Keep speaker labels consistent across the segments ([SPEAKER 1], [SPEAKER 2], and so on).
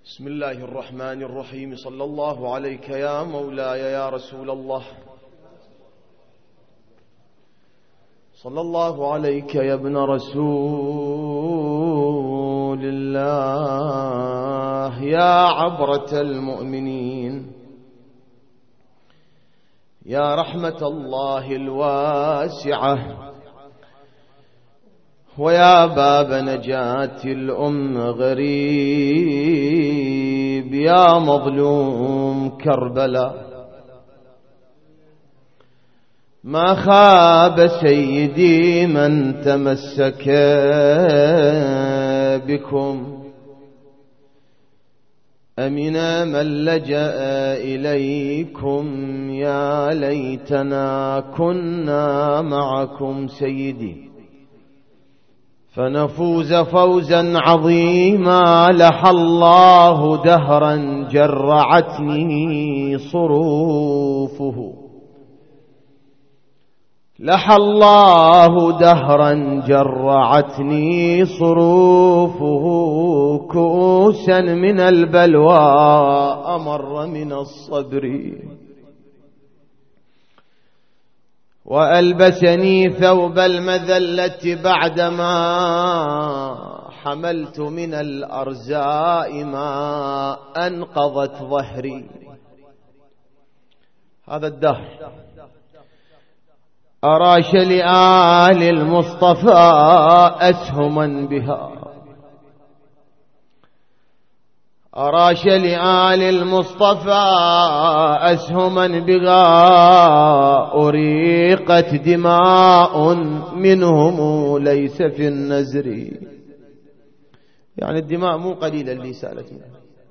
[SPEAKER 1] بسم الله الرحمن الرحيم. صلى الله عليك يا مولاي يا رسول الله، صلى الله عليك يا ابن رسول الله، يا عبرة المؤمنين، يا رحمة الله الواسعة، ويا باب نجاة الأم غريب، يا مظلوم كربلاء. ما خاب سيدي من تمسك بكم، أمن من لجأ إليكم، يا ليتنا كنا معكم سيدي فنفوز فوزا عظيما. لحى الله دهرا جرعتني صروفه، لحى الله دهرا جرعتني صروفه، كؤوسا من البلوى أمر من الصبر، وألبسني ثوب المذلة بعدما حملت من الأرزاء ما أنقضت ظهري. هذا الدهر أراش لآل المصطفى أسهما بها، أراش لآل المصطفى أسهما بها، أريقت دماء منهم ليس في النزر. يعني الدماء مو قليلة اللي سالتنا.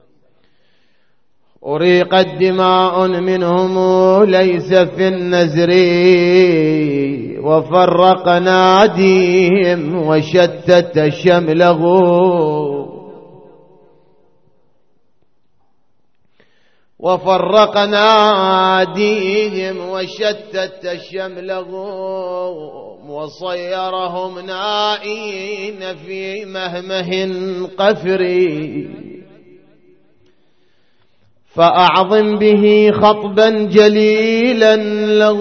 [SPEAKER 1] أريقت دماء منهم ليس في النزر، وفرق ناديهم وشتت شمله، وفرق ناديهم وشتت شمله، وصيرهم نائين في مهمه قفري. فأعظم به خطبا جليلا له،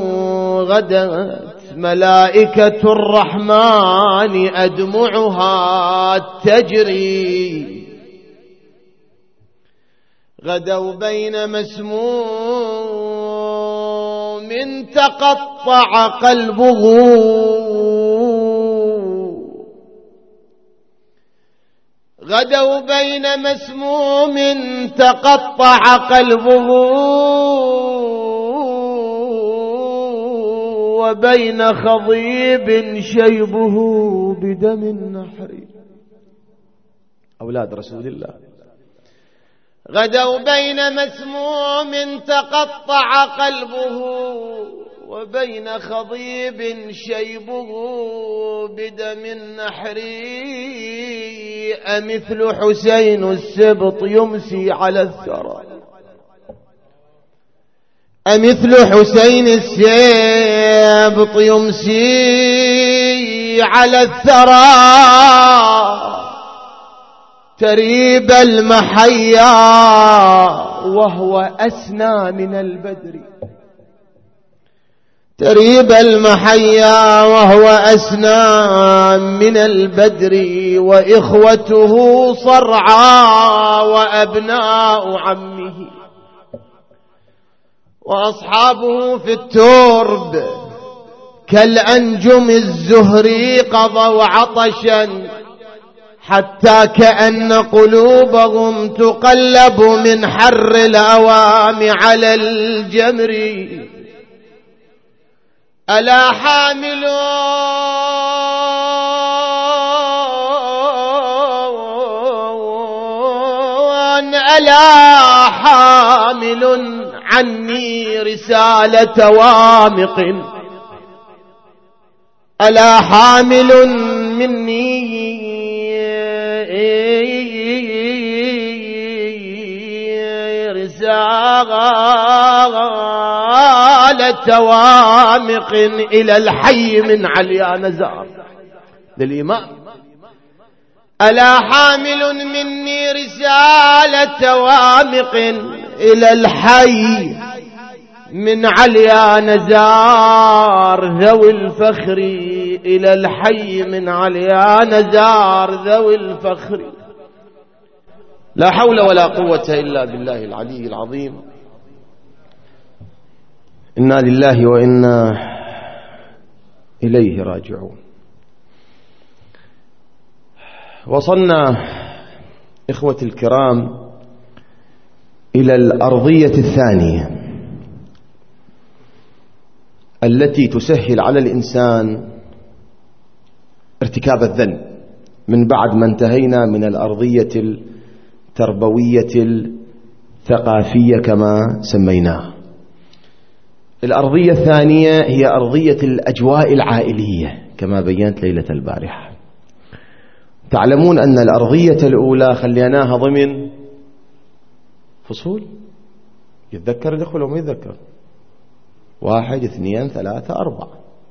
[SPEAKER 1] غدت ملائكة الرحمن أدمعها تجري. غدوا بين مسموم تقطع قلبه، غدوا بين مسموم تقطع قلبه، وبين خضيب شيبه بدم النحر. أولاد رسول الله غدوا بين مسموم تقطع قلبه، وبين خضيب شيبه بدم النحر. أمثل حسين السبط يمسي على الثرى، أمثل حسين السبط يمسي على الثرى، تريب المحيا وهو أسنى من البدر، تريب المحيا وهو أسنى من البدر. وإخوته صرعى وأبناء عمه، وأصحابه في الترب كالأنجم الزهري قضوا عطشا، حتى كأن قلوبهم تقلب من حر الأوام على الجمر. ألا حامل ألا حامل عني رسالة وامق، ألا حامل مني رسالة وامق إلى الحي من عليا نزار. للإمام ألا حامل مني رسالة وامق إلى الحي من عليا نزار ذوي الفخر، إلى الحي من عليا نزار ذوي الفخر. لا حول ولا قوة إلا بالله العلي العظيم. إنا لله وإنا إليه راجعون. وصلنا إخوتي الكرام إلى الأرضية الثانية التي تسهل على الإنسان ارتكاب الذنب، من بعد ما انتهينا من الأرضية التربوية الثقافية كما سميناها. الأرضية الثانية هي أرضية الأجواء العائلية كما بينت ليلة البارحة. تعلمون أن الأرضية الأولى خليناها ضمن فصول، يتذكر الأخوة وما يتذكر، 1 2 3 4،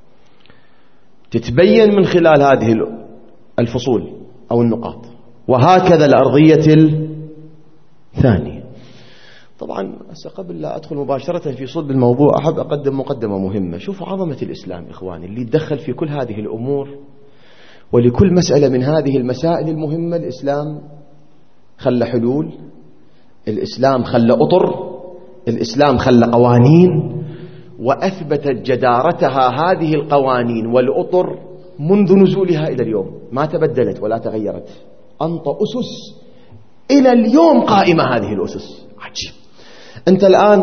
[SPEAKER 1] تتبين من خلال هذه الفصول أو النقاط. وهكذا الأرضية الثانية. طبعا قبل لا أدخل مباشرة في صلب الموضوع أحب أقدم مقدمة مهمة. شوفوا عظمة الإسلام إخواني اللي يتدخل في كل هذه الأمور، ولكل مسألة من هذه المسائل المهمة الإسلام خلى حلول، الإسلام خلى أطر، الإسلام خلى قوانين، وأثبتت جدارتها هذه القوانين والأطر منذ نزولها إلى اليوم، ما تبدلت ولا تغيرت. أنطى أسس إلى اليوم قائمة هذه الأسس. عجيب. أنت الآن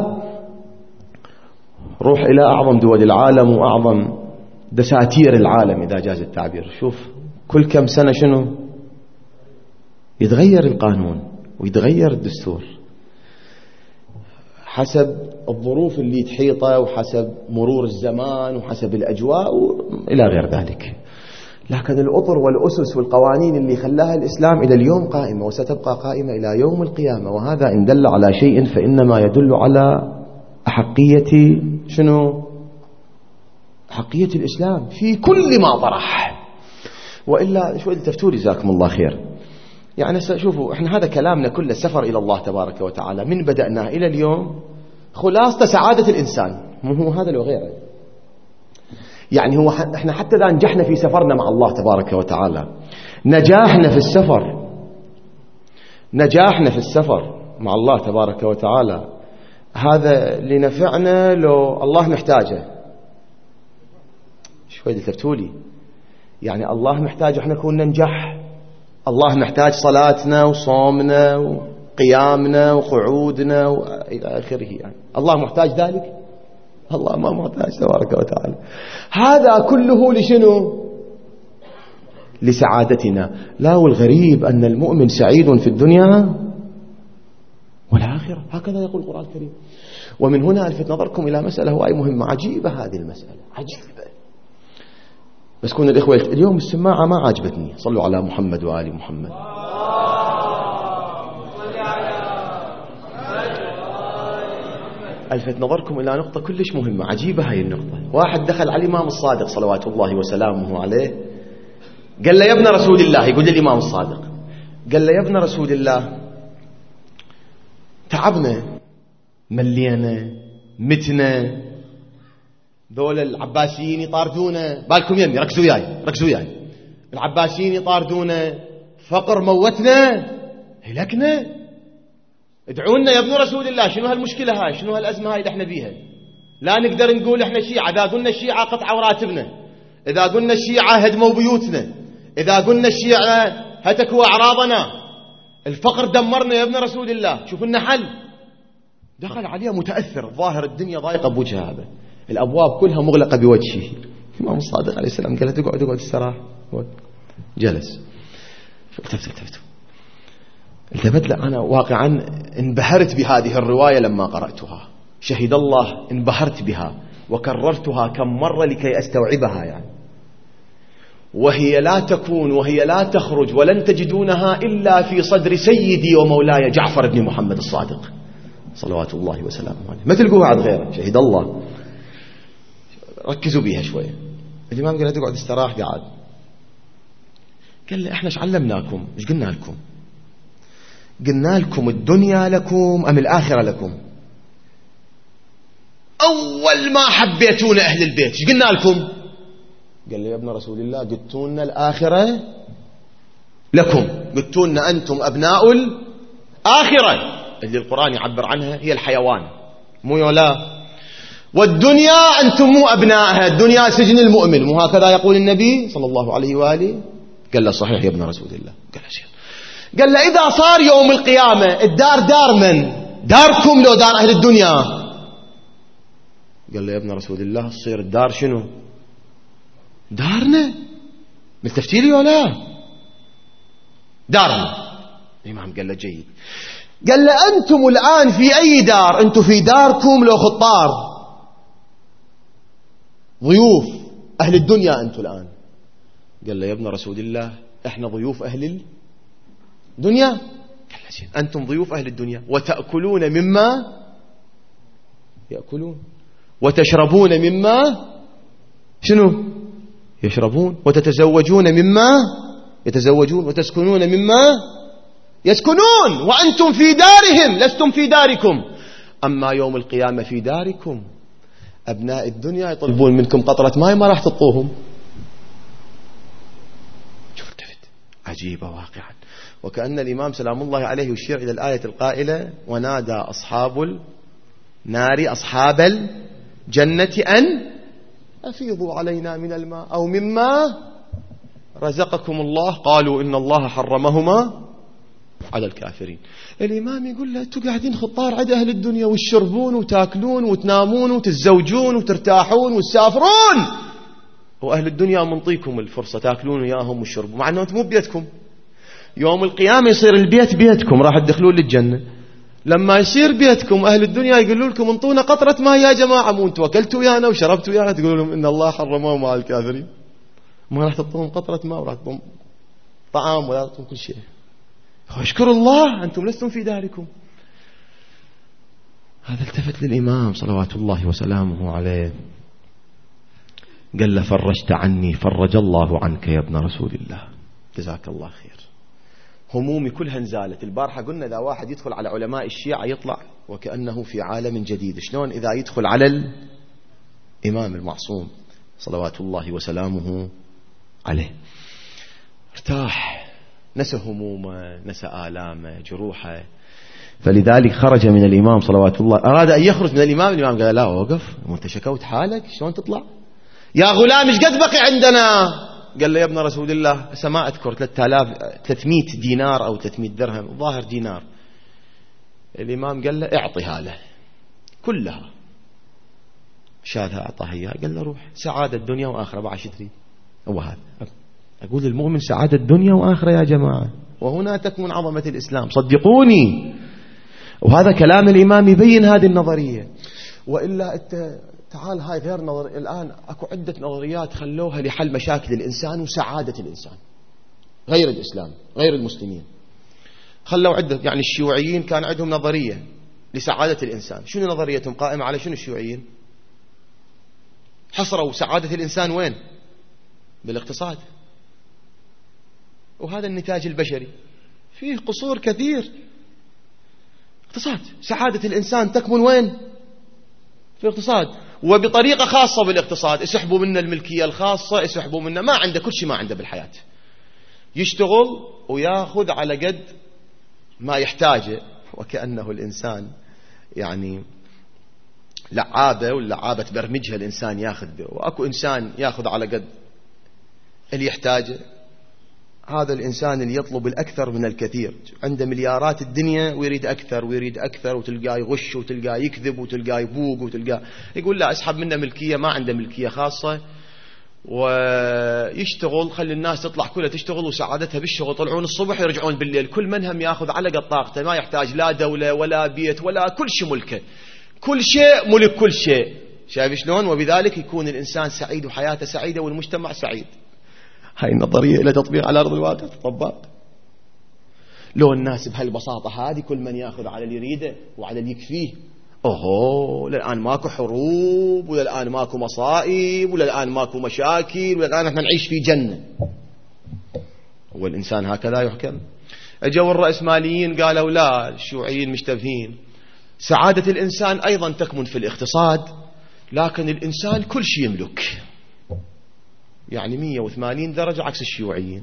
[SPEAKER 1] روح إلى أعظم دول العالم وأعظم دساتير العالم إذا جاز التعبير، شوف كل كم سنة شنو يتغير القانون ويتغير الدستور حسب الظروف اللي تحيطه وحسب مرور الزمان وحسب الأجواء إلى غير ذلك. لكن الأطر والأسس والقوانين اللي خلاها الإسلام إلى اليوم قائمة وستبقى قائمة إلى يوم القيامة. وهذا إن دل على شيء فإنما يدل على أحقية شنو؟ أحقية الإسلام في كل ما طرح. وإلا شو التفتوا جزاكم الله خير. يعني شوفوا احنا هذا كلامنا كله سفر إلى الله تبارك وتعالى من بدأناه إلى اليوم خلاصة سعادة الإنسان، مو هو هذا لو غيره. يعني هو احنا حتى إذا نجحنا في سفرنا مع الله تبارك وتعالى، نجاحنا في السفر مع الله تبارك وتعالى هذا لنفعنا لو الله محتاجه. شوي تفتولي يعني الله محتاج احنا كنا ننجح؟ الله محتاج صلاتنا وصومنا وقيامنا وقعودنا وإلى آخره. يعني الله محتاج ذلك؟ الله ما محتاج تبارك وتعالى. هذا كله لشنو؟ لسعادتنا. لا، والغريب أن المؤمن سعيد في الدنيا والآخرة، هكذا يقول القرآن الكريم. ومن هنا ألفت نظركم إلى مسألة هواي مهمة عجيبة. هذه المسألة عجيبة، بس كون الإخوة اليوم السماعة ما عجبتني. صلوا على محمد وآل محمد. ألفت نظركم إلى نقطة كلش مهمة عجيبة. هاي النقطة، واحد دخل على الإمام الصادق صلوات الله وسلامه عليه، قال له يا ابن رسول الله، يقول الإمام الصادق، قال له يا ابن رسول الله تعبنا ملينا متنا، ذول العباسيين يطاردونا، بالكم يمي ركزوا وياي، العباسيين يطاردونا، فقر موتنا، هلكنا، ادعونا يا ابن رسول الله. شنو هالمشكلة هاي؟ شنو هالأزمة هاي اللي احنا بيها؟ لا نقدر نقول احنا شيعة. إذا قلنا الشيعة قطعوا راتبنا، إذا قلنا الشيعة هدموا بيوتنا، إذا قلنا الشيعة هتكوا أعراضنا، الفقر دمرنا يا ابن رسول الله. شوف لنا حل. دخل عليه متأثر، ظاهر الدنيا ضايقة بوجه هذا، الأبواب كلها مغلقة بوجهه. الإمام الصادق عليه السلام قال له تقعد استراح. جلس. التفت له. أنا واقعا انبهرت بهذه الرواية لما قرأتها، شهد الله انبهرت بها وكررتها كم مرة لكي أستوعبها. يعني وهي لا تكون وهي لا تخرج ولن تجدونها إلا في صدر سيدي ومولاي جعفر بن محمد الصادق صلوات الله وسلامه عليه. ما تلقوها عند غيره. شهد الله. ركزوا بها شوية. الإمام قال تقعد استراح، قاعد قال له احنا ايش علمناكم؟ ايش قلنا لكم؟ قلنا لكم الدنيا لكم أم الآخرة لكم؟ أول ما حبيتون أهل البيت ايش قلنا لكم؟ قال لي يا ابن رسول الله قلتونا الآخرة لكم، قلتونا أنتم أبناء الآخرة اللي القرآن يعبر عنها هي الحيوان، مو يولا، والدنيا أنتم مو أبنائها، الدنيا سجن المؤمن، مو هكذا يقول النبي صلى الله عليه وآله؟ قال له صحيح يا ابن رسول الله. قال له شيء، قال له إذا صار يوم القيامة الدار دار من؟ داركم لو دار أهل الدنيا؟ قال له يا ابن رسول الله تصير الدار شنو؟ دارنا. ملتفتي لي ولا؟ دارنا. الإمام قال له جيد. قال له أنتم الآن في أي دار؟ أنتم في داركم لو خطار ضيوف أهل الدنيا أنتم الآن. قال له يا ابن رسول الله إحنا ضيوف أهل الدنيا. قال له زين، أنتم ضيوف أهل الدنيا وتأكلون مما يأكلون وتشربون مما شنو يشربون وتتزوجون مما يتزوجون وتسكنون مما يسكنون، وأنتم في دارهم لستم في داركم. أما يوم القيامة في داركم أبناء الدنيا يطلبون منكم قطرة ماء ما راح تطوهم. شوف التفت عجيبة واقعا. وكأن الإمام سلام الله عليه يشير إلى الآية القائلة ونادى أصحاب النار أصحاب الجنة أن أفيضوا علينا من الماء أو مما رزقكم الله قالوا إن الله حرمهما على الكافرين. الإمام يقول له أنتوا قاعدين خطار عند أهل الدنيا وتشربون وتاكلون وتنامون وتتزوجون وترتاحون وتسافرون، وأهل الدنيا منطيكم الفرصة تاكلون وياهم وتشربون، مع أنه أنتم مو بيتكم. يوم القيامة يصير البيت بيتكم، راح تدخلون للجنة. لما يصير بيتكم أهل الدنيا يقولوا لكم انطونا قطرة ماء يا جماعة، مو انتوا أكلتوا ويانا وشربتوا ويانا، تقولوا لهم إن الله حرمهم على الكافرين. ما راح تعطون قطرة ماء ولا تعطون طعام ولا تعطون كل شيء. اشكروا الله أنتم لستم في داركم. هذا التفت للإمام صلوات الله وسلامه عليه قال له فرجت عني فرج الله عنك يا ابن رسول الله، جزاك الله خير. همومي كلها انزالت. البارحة قلنا إذا واحد يدخل على علماء الشيعة يطلع وكأنه في عالم جديد، شلون إذا يدخل على الإمام المعصوم صلوات الله وسلامه عليه ارتاح، نسى همومه، نسى آلامه، جروحه. فلذلك خرج من الإمام صلوات الله، أراد أن يخرج من الإمام قال لا وقف، وانت شكوت حالك شلون تطلع يا غلام؟ ايش قد بقي عندنا؟ قال له يا ابن رسول الله ما أذكر 300 دينار أو 300 درهم، ظاهر دينار. الإمام قال له اعطيها له كلها، شالها أعطاها إياها. قال له روح، سعادة الدنيا وآخرة، بعد شو تريد؟ هو هذا أقول للمؤمن سعادة الدنيا وآخرة يا جماعة، وهنا تكمن عظمة الإسلام صدقوني. وهذا كلام الإمام يبين هذه النظرية. وإلا أنت تعال هاي غير نظر. الآن أكو عدة نظريات خلوها لحل مشاكل الإنسان وسعادة الإنسان، غير الإسلام غير المسلمين. خلوا عدة، يعني الشيوعيين كان عندهم نظرية لسعادة الإنسان. شنو نظريتهم؟ قائمة على شنو الشيوعيين؟ حصروا سعادة الإنسان وين؟ بالاقتصاد. وهذا النتاج البشري فيه قصور كثير. اقتصاد، سعادة الإنسان تكمن وين؟ في الاقتصاد، وبطريقة خاصة بالاقتصاد. يسحبوا منا الملكية الخاصة، يسحبوا منا ما عنده كل شيء ما عنده بالحياة، يشتغل وياخذ على قد ما يحتاجه. وكأنه الإنسان يعني لعابة، واللعابة تبرمجها الإنسان ياخذ، وأكو إنسان ياخذ على قد اللي يحتاجه. هذا الإنسان اللي يطلب الأكثر من الكثير، عنده مليارات الدنيا ويريد أكثر ويريد أكثر، وتلقاه يغش وتلقاه يكذب وتلقاه يبوق وتلقاه يقول لا اسحب منه ملكية، ما عنده ملكية خاصة، ويشتغل خلي الناس تطلع كلها تشتغل وسعادتها بالشغل، يطلعون الصبح يرجعون بالليل، كل منهم ياخذ على قد طاقته، ما يحتاج لا دولة ولا بيت ولا كل شيء ملكه، كل شيء ملك كل شيء. شايف شلون؟ وبذلك يكون الإنسان سعيد وحياته سعيدة والمجتمع سعيد. هاي النظرية إلى تطبيق على أرض الواقع تطبق. لو الناس بهالبساطة هذه كل من يأخذ على اللي يريده وعلى اللي يكفيه، أوهو للآن ماكو حروب، وللآن ماكو مصائب، وللآن ماكو مشاكل، وللآن احنا نعيش في جنة. هو الإنسان هكذا يحكم؟ أجوا الرأسماليين قالوا لا، الشيوعيين مشتبهين. سعادة الإنسان أيضا تكمن في الاقتصاد، لكن الإنسان كل شيء يملك، يعني 180 درجة عكس الشيوعيين.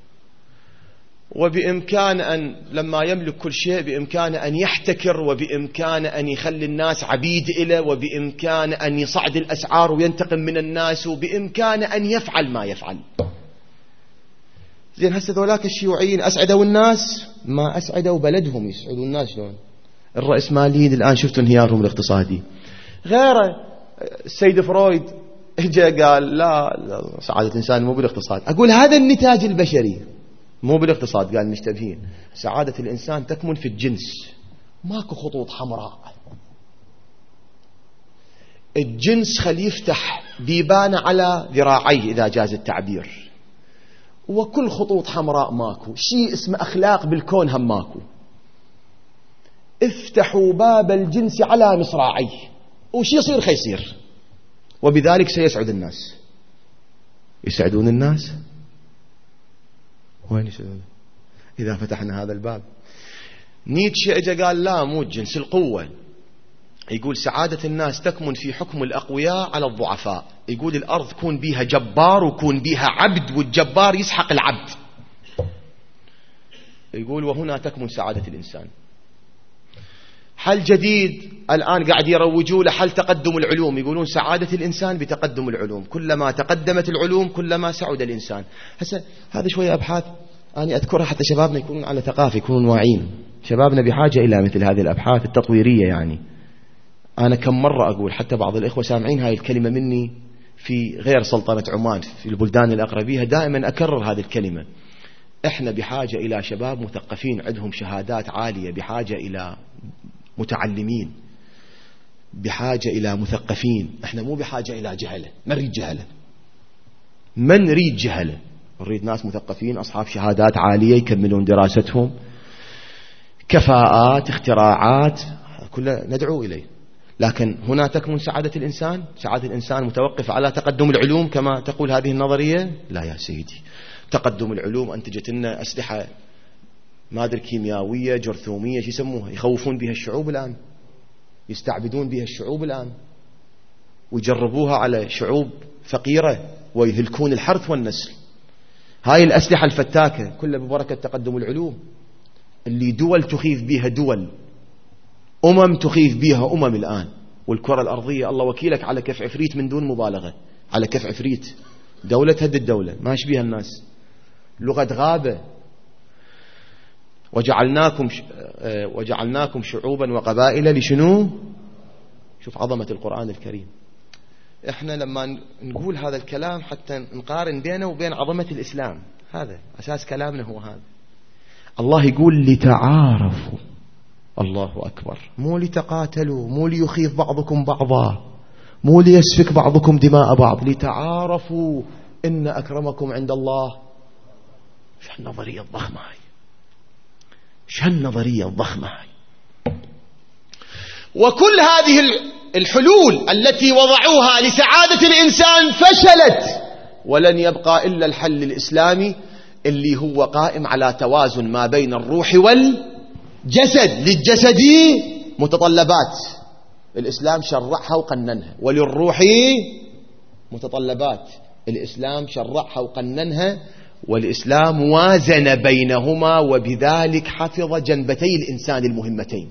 [SPEAKER 1] وبإمكان أن لما يملك كل شيء بإمكان أن يحتكر، وبإمكان أن يخلي الناس عبيد إله، وبإمكان أن يصعد الأسعار وينتقم من الناس، وبإمكان أن يفعل ما يفعل. زين هسه ذولاك الشيوعيين أسعدوا الناس؟ ما أسعدوا بلدهم، يسعدوا الناس شلون؟ الرأسماليين الآن شفتوا انهيارهم الاقتصادي. غيره السيد فرويد اجى قال لا سعادة الإنسان مو بالاقتصاد. أقول هذا النتاج البشري مو بالاقتصاد. قال مشتبهين. سعادة الإنسان تكمن في الجنس، ماكو خطوط حمراء. الجنس خليه يفتح بيبان على ذراعيه إذا جاز التعبير، وكل خطوط حمراء ماكو. شيء اسمه أخلاق بالكون هم ماكو. افتحوا باب الجنس على مصراعيه، وش يصير خيصير، وبذلك سيسعد الناس. يسعدون الناس؟ وين يسعدون إذا فتحنا هذا الباب؟ نيتشه اجى قال لا مو الجنس، القوة. يقول سعادة الناس تكمن في حكم الأقوياء على الضعفاء. يقول الأرض كون بيها جبار وكون بيها عبد، والجبار يسحق العبد. يقول وهنا تكمن سعادة الإنسان. حل جديد الآن قاعد يروجوا له، حل تقدم العلوم. يقولون سعادة الإنسان بتقدم العلوم، كلما تقدمت العلوم كلما سعد الإنسان. هسه هذا شوية أبحاث أنا أذكرها حتى شبابنا يكونون على ثقافة، يكونون واعين. شبابنا بحاجة إلى مثل هذه الأبحاث التطويرية. يعني أنا كم مرة أقول، حتى بعض الإخوة سامعين هاي الكلمة مني في غير سلطنة عمان في البلدان الأقربية، دائما أكرر هذه الكلمة. إحنا بحاجة إلى شباب مثقفين عندهم شهادات عالية، بحاجة إلى متعلمين، بحاجة إلى مثقفين. إحنا مو بحاجة إلى جهلة. ما نريد جهلة، ما نريد جهلة، نريد ناس مثقفين أصحاب شهادات عالية يكملون دراستهم، كفاءات، اختراعات، كله ندعو إليه. لكن هنا تكمن سعادة الإنسان. سعادة الإنسان متوقف على تقدم العلوم كما تقول هذه النظرية؟ لا يا سيدي. تقدم العلوم أنتجت لنا أسلحة ما أدري كيميائية جرثومية شو يسموها، يخوفون بها الشعوب الآن، يستعبدون بها الشعوب الآن، ويجربوها على شعوب فقيرة ويهلكون الحرث والنسل. هاي الأسلحة الفتاكة كلها ببركة تقدم العلوم، اللي دول تخيف بها دول، تخيف بها الآن. والكرة الأرضية الله وكيلك على كف عفريت، من دون مبالغة على كف عفريت. دولة تهد الدولة، ما يشبيها الناس. لغة غابة. وجعلناكم شعوبا وقبائل لشنو؟ شوف عظمة القرآن الكريم. احنا لما نقول هذا الكلام حتى نقارن بينه وبين عظمة الإسلام، هذا أساس كلامنا هو هذا. الله يقول لتعارفوا. الله أكبر. مو لتقاتلوا، مو ليخيف بعضكم بعضا، مو ليسفك بعضكم دماء بعض، لتعارفوا إن أكرمكم عند الله. شو النظرية الضخمة هاي، شو النظرية الضخمة هاي. وكل هذه الحلول التي وضعوها لسعادة الإنسان فشلت، ولن يبقى إلا الحل الإسلامي اللي هو قائم على توازن ما بين الروح والجسد. للجسد متطلبات الإسلام شرعها وقننها، وللروح متطلبات الإسلام شرعها وقننها، والإسلام وازن بينهما، وبذلك حفظ جنبتي الإنسان المهمتين.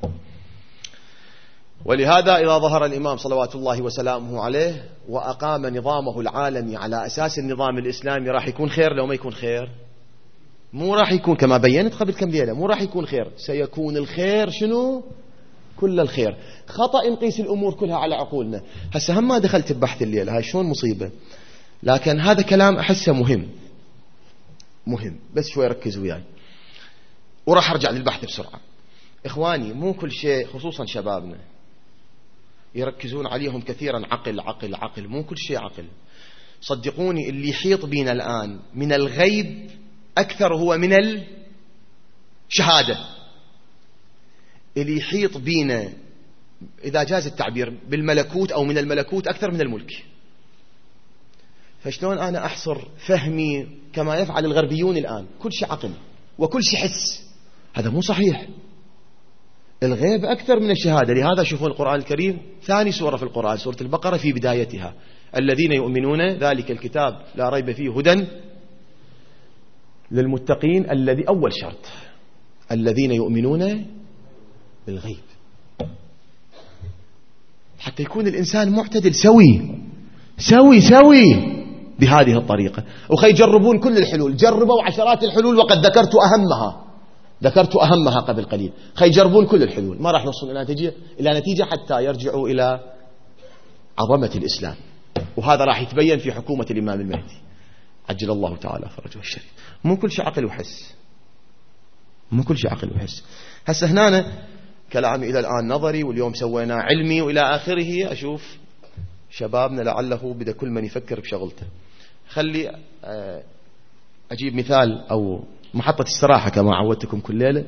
[SPEAKER 1] ولهذا إذا ظهر الإمام صلوات الله وسلامه عليه وأقام نظامه العالمي على أساس النظام الإسلامي، راح يكون خير لو ما يكون خير؟ مو راح يكون كما بينت قبل كم ليلة، مو راح يكون خير، سيكون الخير شنو؟ كل الخير. خطأ نقيس الأمور كلها على عقولنا. هسه هم ما دخلت ببحث الليلة، هاي شلون مصيبة، لكن هذا كلام أحسه مهم، بس شوي ركزوا وياي وراح أرجع للبحث بسرعة. إخواني مو كل شيء، خصوصا شبابنا يركزون عليهم كثيرا عقل عقل عقل، مو كل شيء عقل. صدقوني اللي يحيط بينا الآن من الغيب أكثر هو من الشهادة. اللي يحيط بينا إذا جاز التعبير بالملكوت أو من الملكوت أكثر من الملك. فشلون أنا أحصر فهمي كما يفعل الغربيون الآن، كل شيء عقل وكل شيء حس؟ هذا مو صحيح. الغيب أكثر من الشهادة. لهذا شوفوا القرآن الكريم ثاني سورة في القرآن سورة البقرة في بدايتها الذين يؤمنون ذلك الكتاب لا ريب فيه هدى للمتقين. الذي أول شرط الذين يؤمنون بالغيب، حتى يكون الإنسان معتدل سوي سوي سوي بهذه الطريقة. وخي يجربون كل الحلول، جربوا عشرات الحلول وقد ذكرت أهمها قبل قليل. خي يجربون كل الحلول ما راح نوصل إلى نتيجة حتى يرجعوا إلى عظمة الإسلام. وهذا راح يتبين في حكومة الإمام المهدي عجل الله تعالى فرجه الشريف. مو كل شيء عقل وحس، مو كل شيء عقل وحس. هسه هنا كلامي إلى الآن نظري، واليوم سوينا علمي وإلى آخره. أشوف شبابنا لعله بدأ كل من يفكر بشغلته. خلي أجيب مثال أو محطة استراحة كما عودتكم كل ليلة.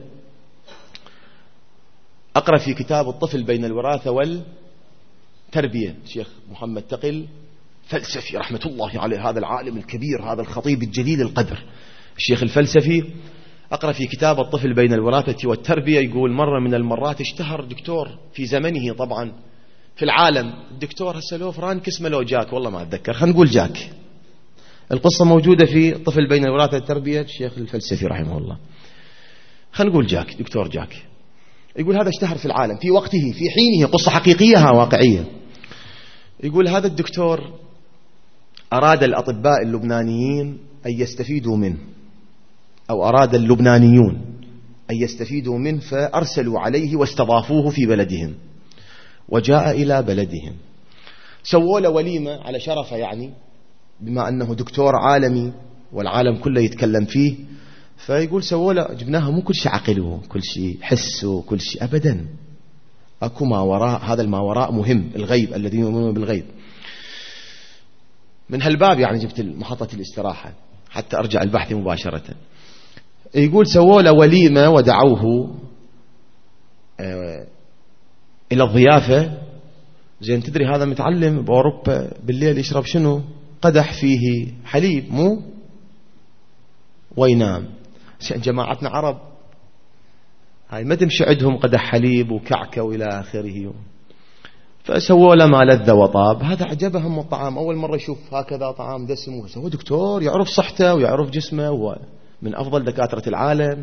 [SPEAKER 1] أقرأ في كتاب الطفل بين الوراثة والتربية الشيخ محمد تقل فلسفي رحمة الله عليه، هذا العالم الكبير، هذا الخطيب الجليل القدر الشيخ الفلسفي. أقرأ في كتاب الطفل بين الوراثة والتربية، يقول مرة من المرات اشتهر دكتور في زمنه طبعا في العالم، الدكتور هسه لو فرانك اسمه لو جاك، والله ما أتذكر، خلينا نقول جاك. القصة موجودة في الطفل بين الوراثة والتربية الشيخ الفلسفي رحمه الله. خلينا نقول جاك، دكتور جاك. يقول هذا اشتهر في العالم في وقته في حينه، قصة حقيقية واقعية. يقول هذا الدكتور أراد الأطباء اللبنانيين أن يستفيدوا منه، أو أراد اللبنانيون أن يستفيدوا منه، فأرسلوا عليه واستضافوه في بلدهم. وجاء إلى بلدهم، سووا له وليمة على شرفه، يعني بما أنه دكتور عالمي والعالم كله يتكلم فيه. فيقول سووا له، جبناها مو كل شيء عقله كل شيء حسه كل شيء أبدا، أكو ما وراء. هذا الما وراء مهم، الغيب الذين يؤمنون بالغيب. من هالباب يعني جبت محطة الاستراحة حتى أرجع البحث مباشرة. يقول سووا له وليمة ودعوه إلى الضيافة. زين تدري هذا متعلم بأوروبا بالليل يشرب شنو؟ قدح فيه حليب مو وينام. جماعتنا عرب هاي ما تمشي عندهم قدح حليب وكعكة وإلى آخره. فسووا له ما لذ وطاب. هذا عجبهم الطعام، أول مرة يشوف هكذا طعام دسم. هو دكتور يعرف صحته ويعرف جسمه، هو من أفضل دكاترة العالم.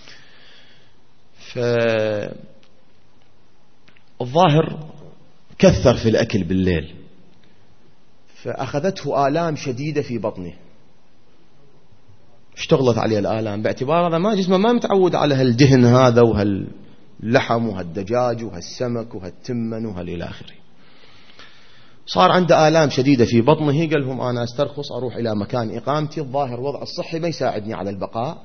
[SPEAKER 1] فالظاهر كثر في الأكل بالليل، فأخذته آلام شديدة في بطنه، اشتغلت عليه الآلام، باعتبار هذا ما جسمه ما متعود على هالدهن هذا وهاللحم وهالدجاج وهالسمك وهالتمن وهالإلى آخره. صار عنده آلام شديدة في بطنه. قال لهم أنا أسترخص أروح إلى مكان إقامتي، الظاهر وضع الصحي ما يساعدني على البقاء.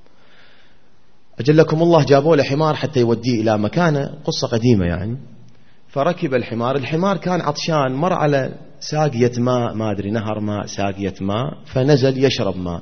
[SPEAKER 1] أجلكم الله جابوا له حمار حتى يوديه إلى مكانه، قصة قديمة يعني. فركب الحمار كان عطشان، مر على ساقية ماء، ما أدري نهر ماء ساقية ماء، فنزل يشرب ماء،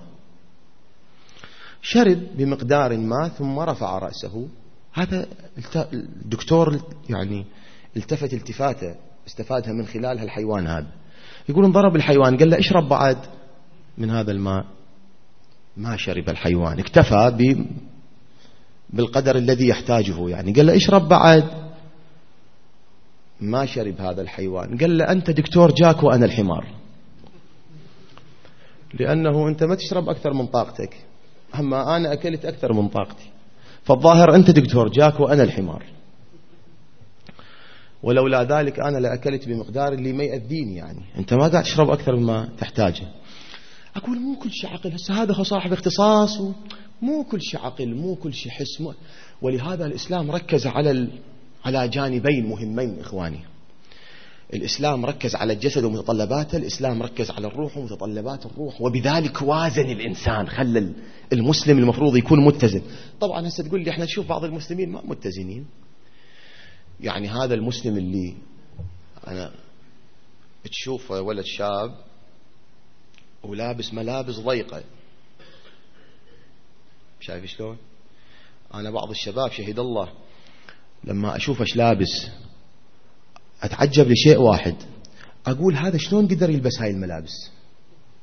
[SPEAKER 1] شرب بمقدار ما ثم رفع رأسه. هذا الدكتور يعني التفت التفاتة استفادها من خلالها الحيوان هذا. يقول انضرب الحيوان، قال له اشرب بعد من هذا الماء. ما شرب الحيوان، اكتفى بالقدر الذي يحتاجه، يعني قال له اشرب بعد. ما شرب هذا الحيوان. قال له أنت دكتور جاك وأنا الحمار، لأنه أنت ما تشرب أكثر من طاقتك، أما أنا أكلت أكثر من طاقتي، فالظاهر أنت دكتور جاك وأنا الحمار، ولولا ذلك أنا لأكلت بمقدار اللي ما يأذيني، يعني أنت ما قاعد تشرب أكثر مما تحتاجه. أقول مو كل شيء عقل، هسه هذا هو صاحب اختصاص، مو كل شيء عقل مو كل شيء حس. ولهذا الإسلام ركز على جانبين مهمين إخواني. الإسلام ركز على الجسد ومتطلباته، الإسلام ركز على الروح ومتطلبات الروح، وبذلك وازن الإنسان، خلى المسلم المفروض يكون متزن. طبعا هسه تقول لي احنا نشوف بعض المسلمين ما متزنين، يعني هذا المسلم اللي أنا تشوف ولد شاب ولابس ملابس ضيقة، شايف شلون؟ أنا بعض الشباب شهد الله لما أشوفه لابس أتعجب لشيء واحد، أقول هذا شلون قدر يلبس هاي الملابس؟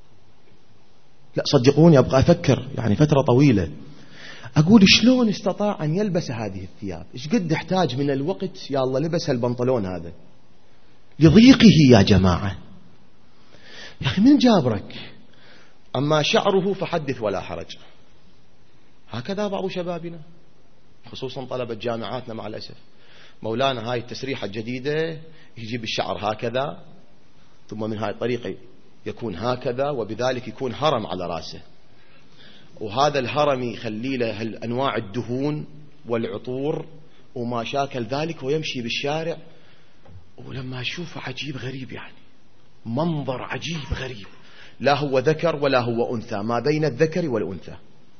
[SPEAKER 1] لا صدقوني أبغى أفكر يعني فترة طويلة، أقول شلون استطاع أن يلبس هذه الثياب؟ إيش قد احتاج من الوقت يا الله لبس البنطلون هذا لضيقه يا جماعة. يا أخي من جابرك؟ أما شعره فحدث ولا حرج. هكذا بعض شبابنا خصوصا طلبة جامعاتنا مع الأسف، مولانا هاي التسريحة الجديدة يجيب الشعر هكذا، ثم من هاي الطريقة يكون هكذا، وبذلك يكون هرم على رأسه، وهذا الهرم يخلي له أنواع الدهون والعطور وما شاكل ذلك، ويمشي بالشارع ولما أشوفه عجيب غريب، يعني منظر عجيب غريب، لا هو ذكر ولا هو أنثى، ما بين الذكر والأنثى.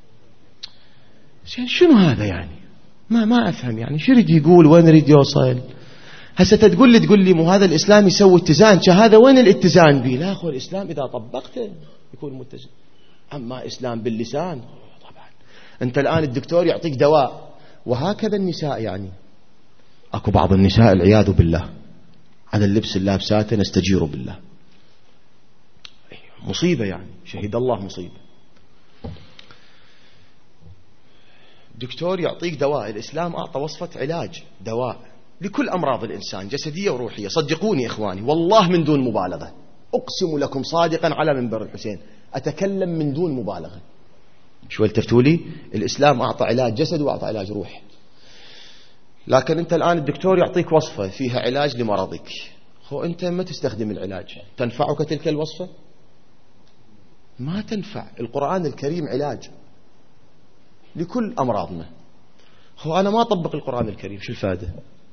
[SPEAKER 1] شنو هذا يعني؟ ما أفهم يعني شو يريد يقول، وين يريد يوصل؟ هسه تقول لي مو هذا الإسلام يسوي اتزان، هذا وين الاتزان به؟ لا أخو الإسلام إذا طبقته يكون متزن، أما إسلام باللسان طبعا. أنت الآن الدكتور يعطيك دواء، وهكذا النساء، يعني أكو بعض النساء العياذ بالله على اللبس اللابساته نستجير بالله، مصيبة يعني، شهد الله مصيبة. دكتور يعطيك دواء، الإسلام أعطى وصفة علاج دواء لكل أمراض الإنسان جسدية وروحية. صدقوني إخواني والله من دون مبالغة، أقسم لكم صادقا على منبر الحسين أتكلم من دون مبالغة. شو التفتوا لي؟ الإسلام أعطى علاج جسد وأعطى علاج روح. لكن أنت الآن الدكتور يعطيك وصفة فيها علاج لمرضك، هو أنت ما تستخدم العلاج، تنفعك تلك الوصفة؟ ما تنفع. القرآن الكريم علاج لكل أمراضنا، هو أنا ما أطبق القرآن الكريم شو الفائدة؟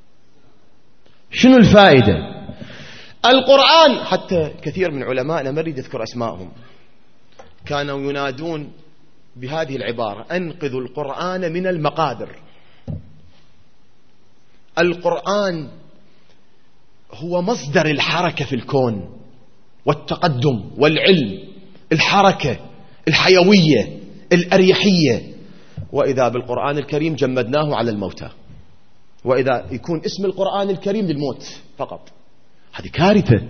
[SPEAKER 1] شنو الفائدة؟ القرآن حتى كثير من علمائنا ما أريد أذكر أسمائهم كانوا ينادون بهذه العبارة: أنقذوا القرآن من المقابر. القرآن هو مصدر الحركة في الكون والتقدم والعلم، الحركة الحيوية الأريحية. وإذا بالقرآن الكريم جمدناه على الموتى، وإذا يكون اسم القرآن الكريم للموت فقط، هذه كارثة.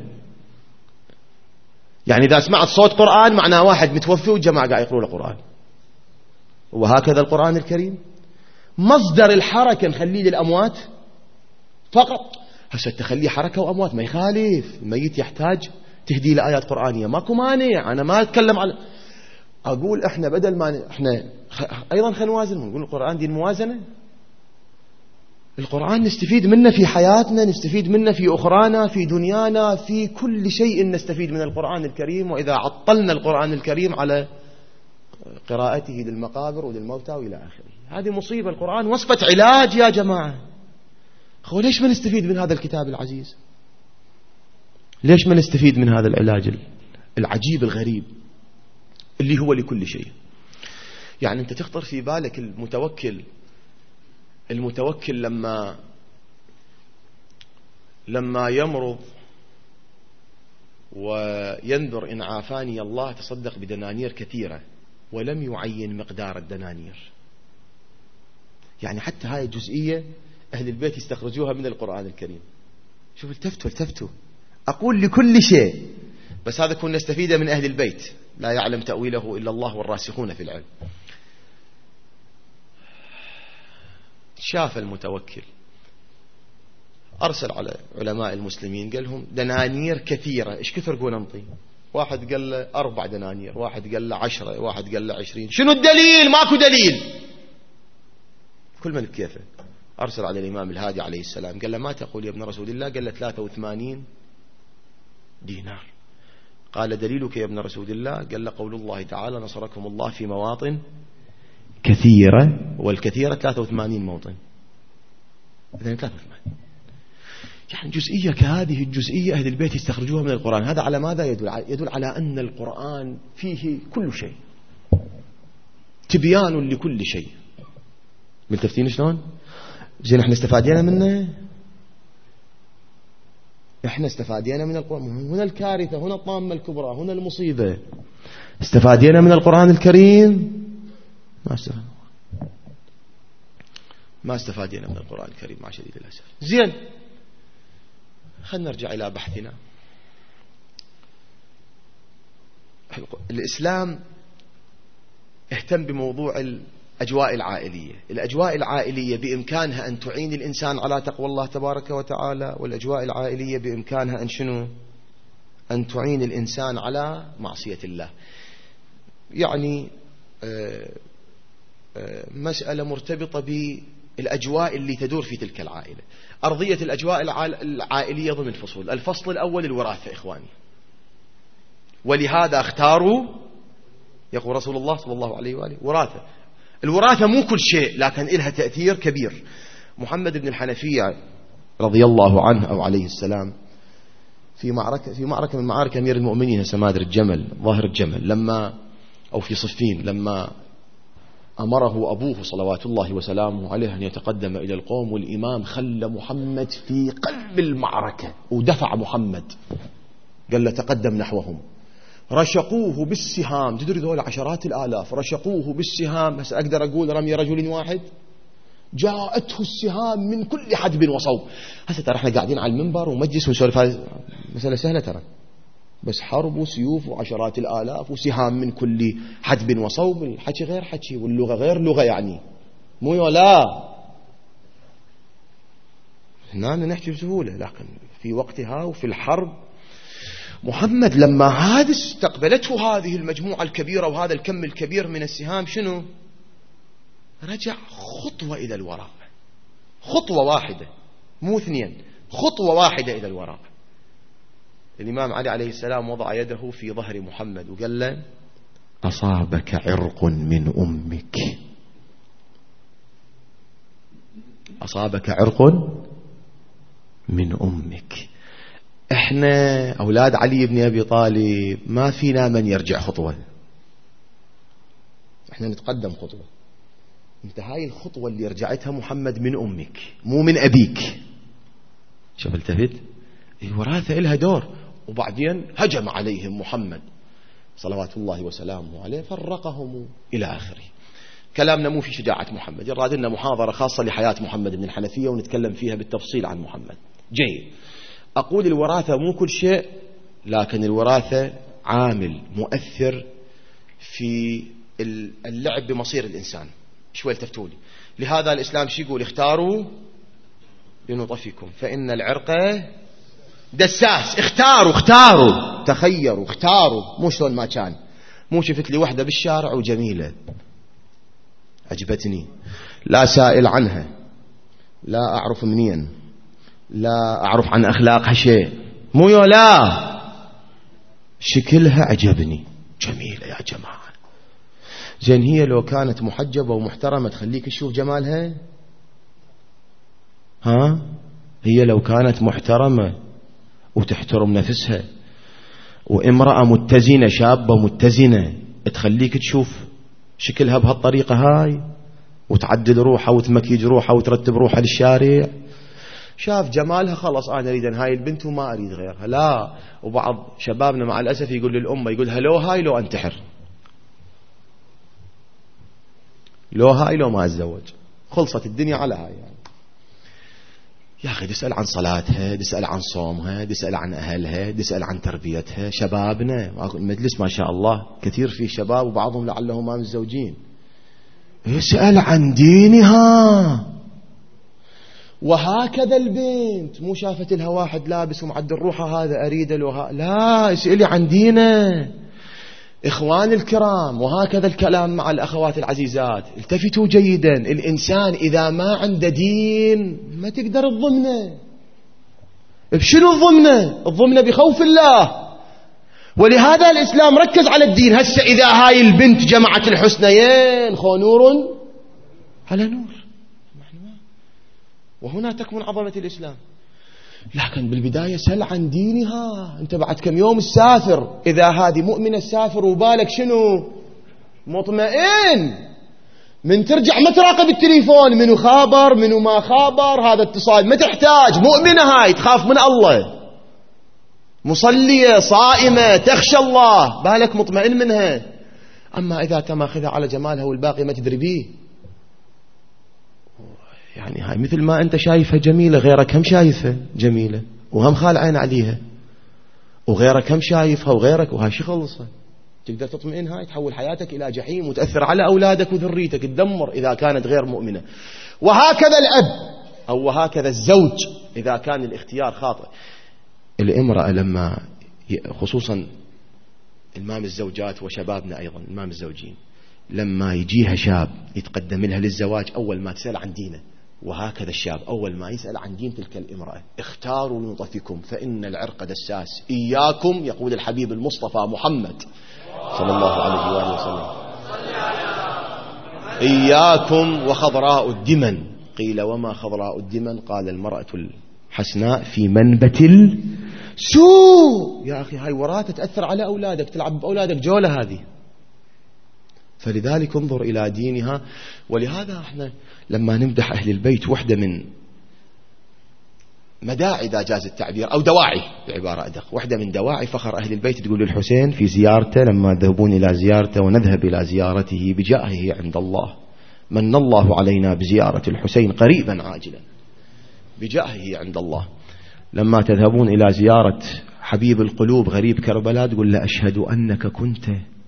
[SPEAKER 1] يعني إذا سمعت صوت قرآن معناه واحد متوفي وجماعة قاعد يقرؤون القرآن. وهكذا القرآن الكريم مصدر الحركة نخليه للأموات فقط. هسه تخليه حركة وأموات ما يخالف، الميت يحتاج تهدي لآيات قرآنية، ماكو مانع. أنا ما أتكلم على، أقول إحنا بدل ما إحنا أيضا خلينا نوازن، نقول القرآن دين موازنة. القرآن نستفيد منه في حياتنا، نستفيد منه في أخرانا، في دنيانا، في كل شيء نستفيد من القرآن الكريم. وإذا عطلنا القرآن الكريم على قراءته للمقابر وللموتى وإلى آخره، هذه مصيبة. القرآن وصفة علاج يا جماعة. هو ليش ما نستفيد من هذا الكتاب العزيز؟ ليش ما نستفيد من هذا العلاج العجيب الغريب اللي هو لكل شيء؟ يعني أنت تخطر في بالك المتوكل لما يمرض وينذر إن عافاني الله تصدق بدنانير كثيرة ولم يعين مقدار الدنانير. يعني حتى هاي الجزئية أهل البيت يستخرجوها من القرآن الكريم. شوف التفتوا أقول لكل شيء، بس هذا كنا نستفيده من أهل البيت، لا يعلم تأويله إلا الله والراسخون في العلم. شاف المتوكل أرسل على علماء المسلمين قال لهم دنانير كثيرة. إيش كثر قول ننطي؟ واحد قال له 4 دنانير، واحد قال له 10، واحد قال له 20. شنو الدليل؟ ماكو دليل، كل من بكيفه. أرسل على الإمام الهادي عليه السلام قال له ما تقول يا ابن رسول الله؟ قال له 83 دينار. قال دليلك يا ابن رسول الله؟ قال له قول الله تعالى نصركم الله في مواطن كثيرة، والكثيرة 83 موطن، إذن 83. يعني جزئية كهذه الجزئية أهل البيت يستخرجوها من القرآن. هذا على ماذا يدل؟ يدل على أن القرآن فيه كل شيء، تبيان لكل شيء. ملتفتين شلون؟ زين احنا استفادينا منه، احنا استفادينا من القرآن. هنا الكارثة، هنا الطامة الكبرى، هنا المصيبة. استفادينا من القرآن الكريم؟ ما استفادينا من القرآن الكريم مع شديد الأسف. زين خلينا نرجع إلى بحثنا. الإسلام اهتم بموضوع الأجواء العائلية. الأجواء العائلية بإمكانها أن تعين الإنسان على تقوى الله تبارك وتعالى، والأجواء العائلية بإمكانها أن شنو؟ أن تعين الإنسان على معصية الله. يعني مسألة مرتبطة بالأجواء اللي تدور في تلك العائلة. أرضية الأجواء العائلية ضمن فصول. الفصل الأول الوراثة إخواني، ولهذا اختاروا، يقول رسول الله صلى الله عليه وآله، وراثة. الوراثة مو كل شيء، لكن إلها تأثير كبير. محمد بن الحنفية رضي الله عنه أو عليه السلام في معركة من معارك أمير المؤمنين سمادر الجمل، ظاهر الجمل، لما أو في صفين، لما أمره أبوه صلوات الله وسلامه عليه أن يتقدم إلى القوم، والإمام خلى محمد في قلب المعركة ودفع محمد، قال له تقدم نحوهم. رشقوه بالسهام، تدري ذول عشرات الآلاف، رشقوه بالسهام. هسه أقدر أقول رمي رجل واحد، جاءته السهام من كل حدب وصوب. هسه ترى احنا قاعدين على المنبر ومجلس ونسولف، هذه مسألة سهلة ترى، بس حرب وسيوف وعشرات الآلاف وسهام من كل حدب وصوب. الحكي غير حكي واللغة غير لغة، يعني مو لا هنا نحكي بسهولة، لكن في وقتها وفي الحرب محمد لما هذا استقبلته هذه المجموعة الكبيرة وهذا الكم الكبير من السهام، شنو؟ رجع خطوة إلى الوراء، خطوة واحدة مو اثنين، خطوة واحدة إلى الوراء. الإمام علي عليه السلام وضع يده في ظهر محمد وقال له أصابك عرق من أمك، أصابك عرق من أمك. احنا أولاد علي بن أبي طالب ما فينا من يرجع خطوة، احنا نتقدم خطوة. انت هاي الخطوة اللي رجعتها محمد من أمك مو من أبيك. شوف التفت، الوراثة إلها دور. وبعدين هجم عليهم محمد صلوات الله وسلامه عليه، فرقهم إلى آخره. كلامنا مو في شجاعة محمد، يراد لنا محاضرة خاصة لحياة محمد بن الحنفية ونتكلم فيها بالتفصيل عن محمد. جيد. أقول الوراثة مو كل شيء، لكن الوراثة عامل مؤثر في اللعب بمصير الإنسان. شوي التفتولي. لهذا الإسلام شو يقول؟ اختاروا لنطفكم فإن العرق دساس. اختاروا تخيروا، اختاروا، مو شلون ما كان. مو شفت لي وحدة بالشارع وجميلة عجبتني، لا سائل عنها، لا أعرف منين، لا أعرف عن أخلاقها شيء، مو لا شكلها عجبني، جميلة يا جماعة. زين هي لو كانت محجبة ومحترمة تخليك تشوف جمالها؟ ها؟ هي لو كانت محترمة وتحترم نفسها وامرأة متزنة، شابة متزنة، تخليك تشوف شكلها بهالطريقة هاي وتعدل روحها وتمكيج روحها وترتب روحها للشارع؟ شاف جمالها خلص أنا أريد هاي البنت وما أريد غيرها. لا. وبعض شبابنا مع الأسف يقول للأمة، يقولها لو هاي لو أنتحر، لو هاي لو ما أتزوج، خلصت الدنيا على هاي. يعني يا أخي تسأل عن صلاتها، تسأل عن صومها، تسأل عن أهلها، تسأل عن تربيتها. شبابنا المجلس ما شاء الله كثير فيه شباب وبعضهم لعلهم ما متزوجين، يسأل عن دينها. وهكذا البنت مو شافت لها واحد لابس ومعدل روحها هذا أريد له، لا، اسألي عن دينه. إخواني الكرام، وهكذا الكلام مع الأخوات العزيزات، التفتوا جيدا. الإنسان إذا ما عنده دين ما تقدر تضمنه. بشنو الضمنة؟ الضمنة بخوف الله. ولهذا الإسلام ركز على الدين. هسه إذا هاي البنت جمعت الحسنيين، خو نور على نور، وهنا تكمن عظمة الإسلام. لكن بالبداية سل عن دينها. أنت بعد كم يوم السافر، إذا هذه مؤمنة السافر وبالك شنو؟ مطمئن. من ترجع ما تراقب التليفون، منو خابر منو ما خابر، هذا اتصال ما تحتاج. مؤمنة هاي تخاف من الله، مصلية صائمة تخشى الله، بالك مطمئن منها. أما إذا تماخذها على جمالها والباقي ما تدري بيه، يعني هاي مثل ما أنت شايفها جميلة، غيرك هم شايفها جميلة وهم خال عين عليها، وغيرك هم شايفها وغيرك، وهاي شو خلصها؟ تقدر تطمئن هاي تحول حياتك إلى جحيم وتأثر على أولادك وذريتك، تدمر إذا كانت غير مؤمنة. وهكذا الأب أو وهكذا الزوج إذا كان الاختيار خاطئ. الامرأة لما خصوصا المام الزوجات وشبابنا أيضا المام الزوجين، لما يجيها شاب يتقدم لها للزواج أول ما تسأل عن دينه، وهكذا الشاب أول ما يسأل عن دين تلك الامرأة. اختاروا لنطفكم فإن العرق دساس، إياكم يقول الحبيب المصطفى محمد صلى الله عليه وآله وسلم، إياكم وخضراء الدمن. قيل وما خضراء الدمن؟ قال المرأة الحسناء في منبت السوء. يا أخي هاي وراثة تأثر على أولادك، تلعب بأولادك جولة هذه. فلذلك انظر إلى دينها. ولهذا احنا لما نمدح أهل البيت وحدة من مداعي إذا جاز التعبير أو دواعي بعبارة أدق، وحدة من دواعي فخر أهل البيت تقول للحسين في زيارته لما يذهبون إلى زيارته ونذهب إلى زيارته بجاهه عند الله، من الله علينا بزيارة الحسين قريبا عاجلا بجاهه عند الله. لما تذهبون إلى زيارة حبيب القلوب غريب كربلاء تقول له أشهد أنك كنت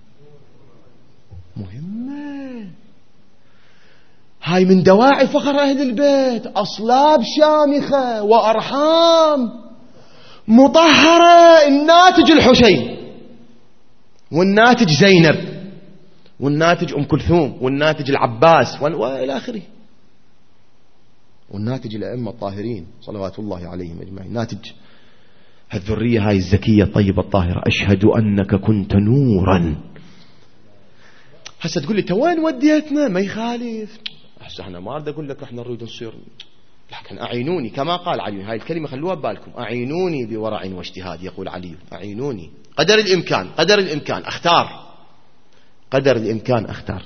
[SPEAKER 1] مهمة. هاي من دواعي فخر أهل البيت، أصلاب شامخة وأرحام مطهرة. الناتج الحسين، والناتج زينب، والناتج أم كلثوم، والناتج العباس وإلى آخره، والناتج الأئمة الطاهرين صلوات الله عليهم أجمعين، ناتج هالذرية هاي الزكية الطيبة الطاهرة. أشهد أنك كنت نورا. هسه تقول لي توين وديتنا؟ ما يخالف. هسه احنا ما أريد أقول لك احنا نريد نصير، لكن أعينوني كما قال علي، هاي الكلمة خلوها ببالكم، أعينوني بورع واجتهاد. يقول علي أعينوني قدر الإمكان، قدر الإمكان أختار، قدر الإمكان أختار.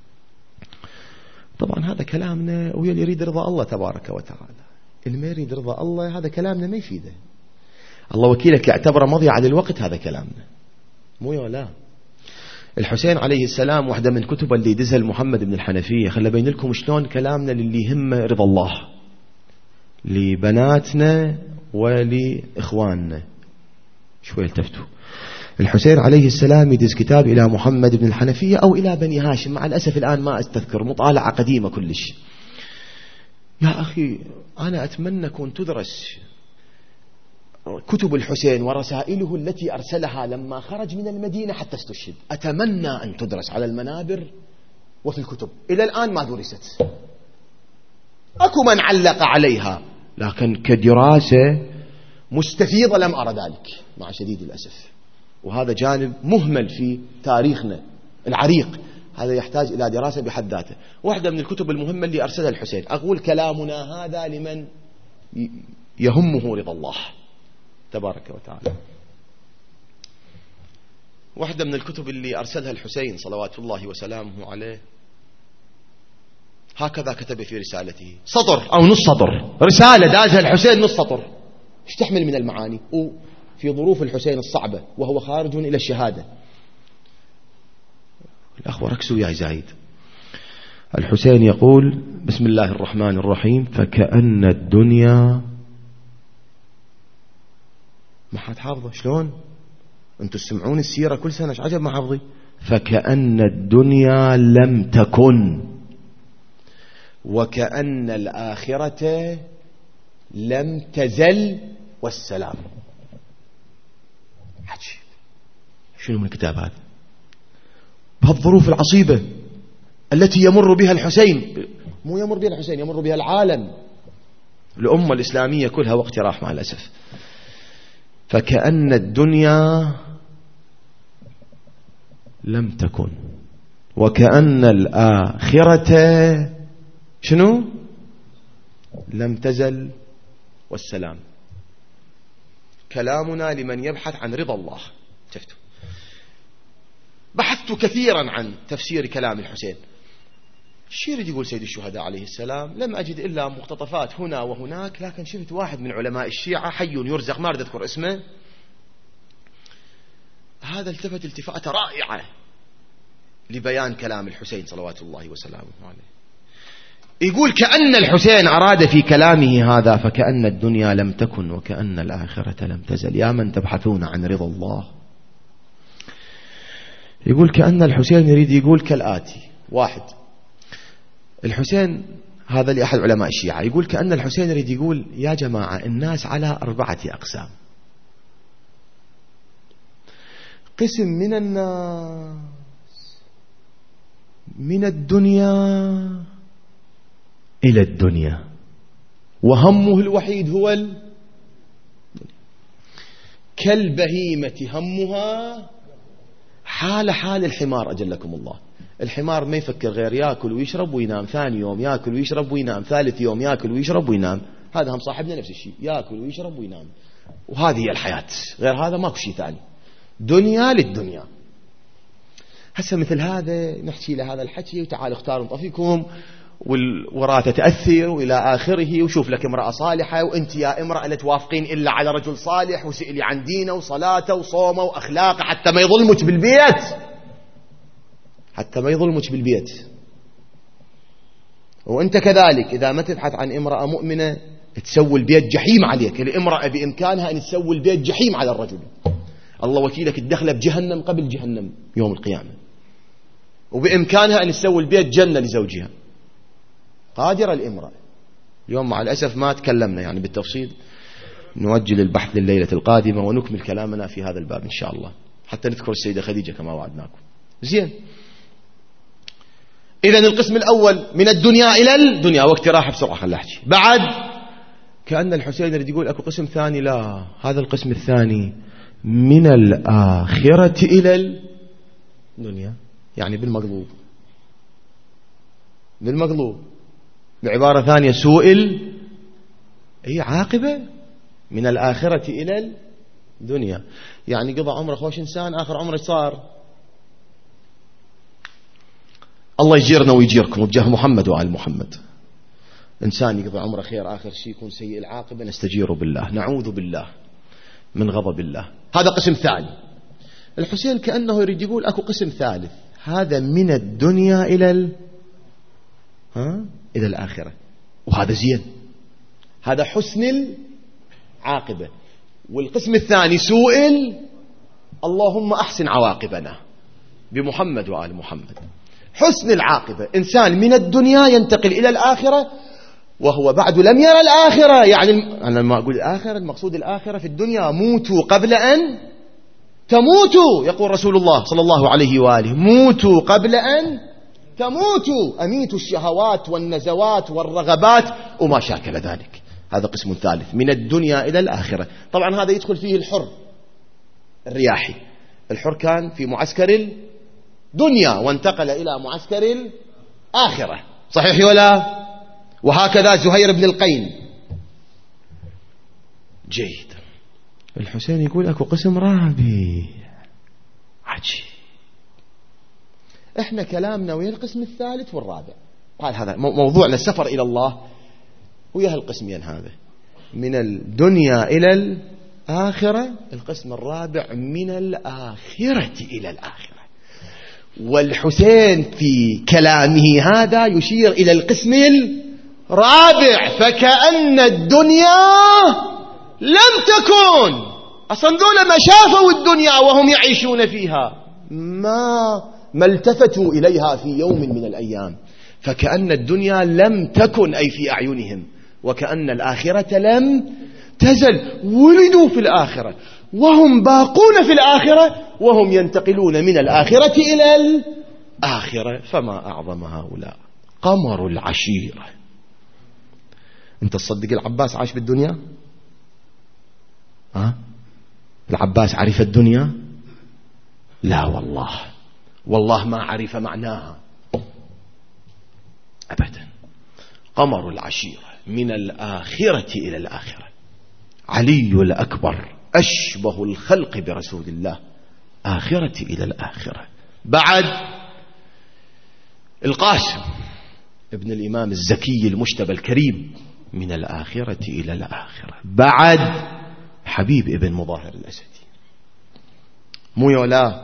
[SPEAKER 1] طبعا هذا كلامنا ويا اللي يريد رضا الله تبارك وتعالى. اللي ما يريد رضا الله هذا كلامنا ما يفيده. الله وكيلك يعتبره مضيعة للوقت هذا كلامنا، مو ولا. الحسين عليه السلام واحدة من كتب اللي يدزها محمد بن الحنفية، خلى بين لكم شلون كلامنا للي يهم رضا الله، لبناتنا ولإخواننا. شوي التفتوا. الحسين عليه السلام يدز كتاب إلى محمد بن الحنفية أو إلى بني هاشم، مع الأسف الآن ما أستذكر، مطالعة قديمة كلش. يا أخي أنا أتمنى كون تدرس كتب الحسين ورسائله التي أرسلها لما خرج من المدينة حتى استشهد. أتمنى أن تدرس على المنابر وفي الكتب. إلى الآن ما درست، أكو من علق عليها، لكن كدراسة مستفيضة لم أرى ذلك مع شديد الأسف. وهذا جانب مهمل في تاريخنا العريق، هذا يحتاج إلى دراسة بحد ذاته. واحدة من الكتب المهمة اللي أرسلها الحسين. أقول كلامنا هذا لمن يهمه رضا الله تبارك وتعالى. واحدة من الكتب اللي أرسلها الحسين صلوات الله وسلامه عليه، هكذا كتب في رسالته، سطر أو نص سطر، رسالة دازها الحسين نص سطر، ايش تحمل من المعاني في ظروف الحسين الصعبة وهو خارج إلى الشهادة. الأخوة ركزوا يا زايد. الحسين يقول بسم الله الرحمن الرحيم: فكأن الدنيا، ما حد حافظه شلون؟ انتوا تسمعون السيرة كل سنة، عجب ما حافظي. فكأن الدنيا لم تكن وكأن الآخرة لم تزل والسلام. عجيب. شنو من الكتاب هذا بهالظروف العصيبة التي يمر بها الحسين؟ مو يمر بها الحسين، يمر بها العالم، الأمة الإسلامية كلها وقت راح مع الأسف. فكأن الدنيا لم تكن وكأن الآخرة شنو؟ لم تزل والسلام. كلامنا لمن يبحث عن رضا الله. شفتوا، بحثت كثيرا عن تفسير كلام الحسين. شو يريد يقول سيد الشهداء عليه السلام؟ لم أجد إلا مقتطفات هنا وهناك، لكن شفت واحد من علماء الشيعة حي يرزق، ما أريد أذكر اسمه، هذا التفت التفاتة رائعة لبيان كلام الحسين صلوات الله وسلامه عليه. يقول كأن الحسين أراد في كلامه هذا فكأن الدنيا لم تكن وكأن الآخرة لم تزل. يا من تبحثون عن رضا الله، يقول كأن الحسين يريد يقول كالآتي: واحد، الحسين هذا لأحد علماء الشيعة يقول كأن الحسين يريد يقول: يا جماعة الناس على 4 أقسام. قسم من الناس من الدنيا إلى الدنيا، وهمه الوحيد هو كالبهيمة همها حال الحمار. أجلكم الله، الحمار ما يفكر غير يأكل ويشرب وينام، ثاني يوم يأكل ويشرب وينام، ثالث يوم يأكل ويشرب وينام. هذا هم صاحبنا نفس الشيء، يأكل ويشرب وينام، وهذه هي الحياة، غير هذا ماكو شيء ثاني، دنيا للدنيا. هسه مثل هذا نحكي له هذا الحكي وتعال اختار نطفيكم والوراثة تأثر وإلى آخره، وشوف لك امرأة صالحة، وأنت يا امرأة لا توافقين إلا على رجل صالح، وسئلي عن دينه وصلاته وصومه وأخلاقه حتى ما يظلمك بالبيت، حتى ما يظلمك بالبيت. وأنت كذلك إذا ما تبحث عن امرأة مؤمنة تسوي البيت جحيم عليك. الامرأة بإمكانها أن تسوي البيت جحيم على الرجل، الله وكيلك الدخلة بجهنم قبل جهنم يوم القيامة، وبإمكانها أن تسوي البيت جنة لزوجها، قادرة الامرأة. اليوم مع الأسف ما تكلمنا يعني بالتفصيل، نوجل البحث لليلة القادمة ونكمل كلامنا في هذا الباب إن شاء الله، حتى نذكر السيدة خديجة كما وعدناكم. زين، إذن القسم الأول من الدنيا إلى الدنيا، وقت راح بسرعة خلي أحكي. بعد كأن الحسين يريد يقول أكو قسم ثاني، لا، هذا القسم الثاني من الآخرة إلى الدنيا، يعني بالمقلوب، بعبارة ثانية سئل أي عاقبة من الآخرة إلى الدنيا، يعني قضى عمره خوش إنسان، آخر عمره صار. الله يجيرنا ويجيركم وبجاه محمد وآل محمد. إنسان يقضى عمره خير، آخر شيء يكون سيء العاقبة، نستجير بالله، نعوذ بالله من غضب الله. هذا قسم ثاني. الحسين كأنه يريد يقول أكو قسم ثالث، هذا من الدنيا إلى الآخرة، وهذا زين، هذا حسن العاقبة. والقسم الثاني سئل اللهم أحسن عواقبنا بمحمد وآل محمد. حسن العاقبة، إنسان من الدنيا ينتقل إلى الآخرة وهو بعد لم يرى الآخرة. يعني أنا لما أقول الآخرة المقصود الآخرة في الدنيا، موتوا قبل أن تموتوا، يقول رسول الله صلى الله عليه وآله: موتوا قبل أن تموتوا، أميتوا الشهوات والنزوات والرغبات وما شاكل ذلك. هذا قسم ثالث من الدنيا إلى الآخرة. طبعا هذا يدخل فيه الحر الرياحي. الحر كان في معسكر الدنيا وانتقل إلى معسكر الآخرة، صحيح ولا؟ وهكذا زهير بن القين. جيد. الحسين يقول أكو قسم رابع عجيب. احنا كلامنا ويا القسم الثالث والرابع، قال هذا موضوعنا السفر إلى الله ويا القسمين، هذا من الدنيا إلى الآخرة. القسم الرابع من الآخرة إلى الآخرة. والحسين في كلامه هذا يشير إلى القسم الرابع، فكأن الدنيا لم تكن أصلا، دول ما شافوا الدنيا وهم يعيشون فيها، ما التفتوا إليها في يوم من الأيام. فكأن الدنيا لم تكن أي في أعينهم، وكأن الآخرة لم تزل. ولدوا في الآخرة وهم باقون في الآخرة، وهم ينتقلون من الآخرة إلى الآخرة. فما أعظم هؤلاء، قمر العشيرة. أنت تصدق العباس عاش بالدنيا؟ العباس عرف الدنيا؟ لا والله ما عرف معناها أبدا. قمر العشيرة من الآخرة إلى الآخرة. علي الأكبر أشبه الخلق برسول الله، آخرة إلى الآخرة. بعد القاسم ابن الإمام الزكي المجتبى الكريم، من الآخرة إلى الآخرة. بعد حبيب ابن مظاهر الأسدي. مو يولا،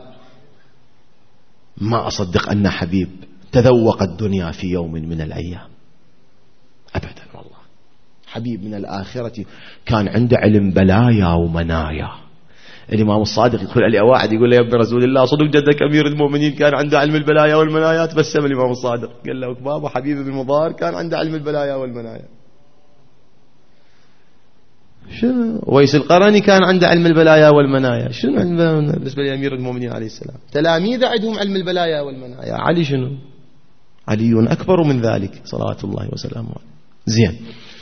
[SPEAKER 1] ما أصدق أن حبيب تذوق الدنيا في يوم من الأيام أبدا. والله حبيب من الآخرة كان عنده علم بلايا ومنايا. الإمام الصادق يدخل عليه واحد يقول له يا ابن رسول الله صدق جدك أمير المؤمنين كان عنده علم البلايا والمنايا؟ تبسم الإمام الصادق قال له بابا حبيبي بن مضار كان عنده علم البلايا والمنايا. شنو ويس القرني كان عنده علم البلايا والمنايا؟ شنو بالنسبة لأمير المؤمنين عليه السلام؟ تلاميذ عندهم علم البلايا والمنايا. علي شنو؟ علي أكبر من ذلك صلوات الله وسلامه عليه. زين،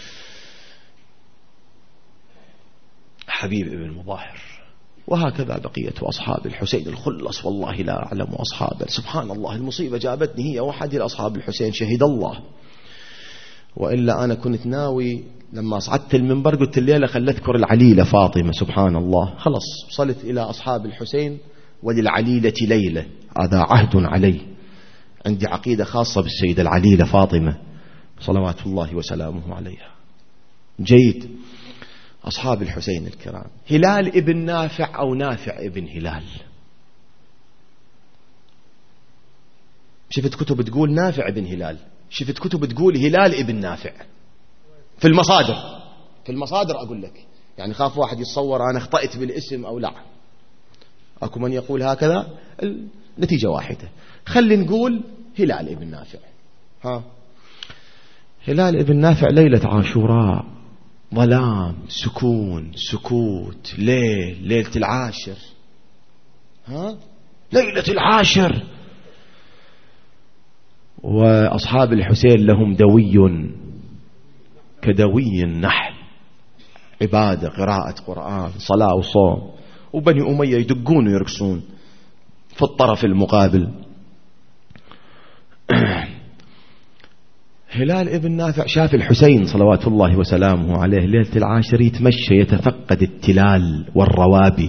[SPEAKER 1] حبيب ابن مظاهر. وهكذا بقية أصحاب الحسين الخلص، والله لا أعلم أصحابه. سبحان الله، المصيبة جابتني هي واحد لأصحاب الحسين، شهد الله. وإلا أنا كنت ناوي لما صعدت المنبر قلت الليلة خل أذكر العليلة فاطمة. سبحان الله، خلص وصلت إلى أصحاب الحسين وللعليلة ليلة، هذا عهد علي. عندي عقيدة خاصة بالسيدة العليلة فاطمة صلوات الله وسلامه عليها. جيد، أصحاب الحسين الكرام، هلال ابن نافع أو نافع ابن هلال. شفت كتب تقول نافع ابن هلال، شفت كتب تقول هلال ابن نافع. في المصادر أقول لك، يعني خاف واحد يتصور أنا اخطأت بالاسم أو لا. أكو من يقول هكذا، النتيجة واحدة. خلي نقول هلال ابن نافع. هلال ابن نافع ليلة عاشوراء، ظلام، سكون، سكوت، ليلة العاشر. ليلة العاشر. وأصحاب الحسين لهم دوي كدوي النحل، عبادة، قراءة قرآن، صلاة وصوم. وبني أمية يدقون ويرقصون في الطرف المقابل. هلال ابن نافع شاف الحسين صلوات الله وسلامه عليه ليلة العاشر يتمشى يتفقد التلال والروابي.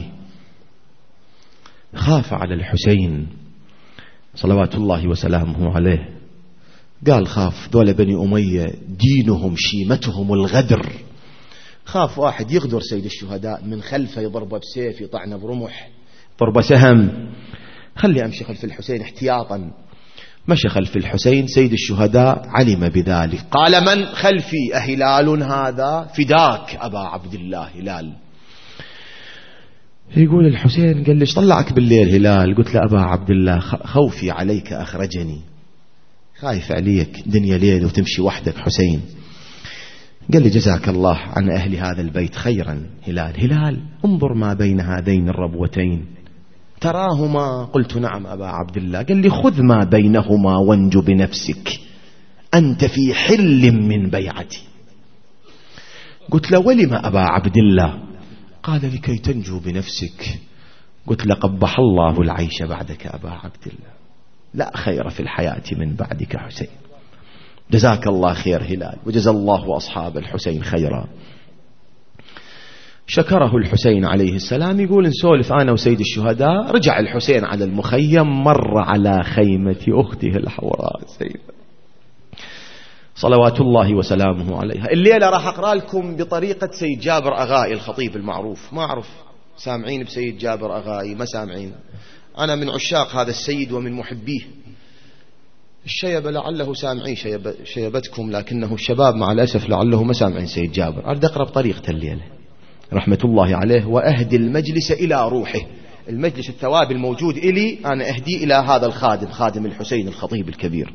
[SPEAKER 1] خاف على الحسين صلوات الله وسلامه عليه، قال خاف دول بني أمية دينهم شيمتهم الغدر. خاف واحد يغدر سيد الشهداء من خلفه، يضربه بسيف، يطعنه برمح، ضربه سهم. خلي أمشي خلف الحسين احتياطا. مشى خلف الحسين، سيد الشهداء علم بذلك، قال من خلفي أهلال هذا؟ فداك أبا عبد الله هلال. يقول الحسين قال ليش طلعك بالليل هلال؟ قلت له أبا عبد الله خوفي عليك أخرجني، خايف عليك، دنيا ليل وتمشي وحدك حسين. قال لي جزاك الله عن أهل هذا البيت خيرا هلال، انظر ما بين هذين الربوتين تراهما؟ قلت نعم أبا عبد الله. قال لي خذ ما بينهما وانج بنفسك، أنت في حل من بيعتي. قلت له ولم أبا عبد الله؟ قال لكي تنجو بنفسك. قلت له قبح الله العيش بعدك أبا عبد الله، لا خير في الحياة من بعدك حسين. جزاك الله خير هلال، وجزا الله أصحاب الحسين خيرا. شكره الحسين عليه السلام. يقول نسولف أنا وسيد الشهداء، رجع الحسين على المخيم، مر على خيمة أخته الحوراء سيدة صلوات الله وسلامه عليها. الليلة راح أقرأ لكم بطريقة سيد جابر أغائي الخطيب المعروف. ما أعرف سامعين بسيد جابر أغائي ما سامعين؟ أنا من عشاق هذا السيد ومن محبيه. الشيبة لعله سامعين شيبتكم، لكنه الشباب مع الأسف لعله ما سامعين سيد جابر. أريد أقرأ بطريقة الليلة رحمة الله عليه، وأهدي المجلس إلى روحه. المجلس الثواب الموجود إلي أنا أهدي إلى هذا الخادم، خادم الحسين الخطيب الكبير.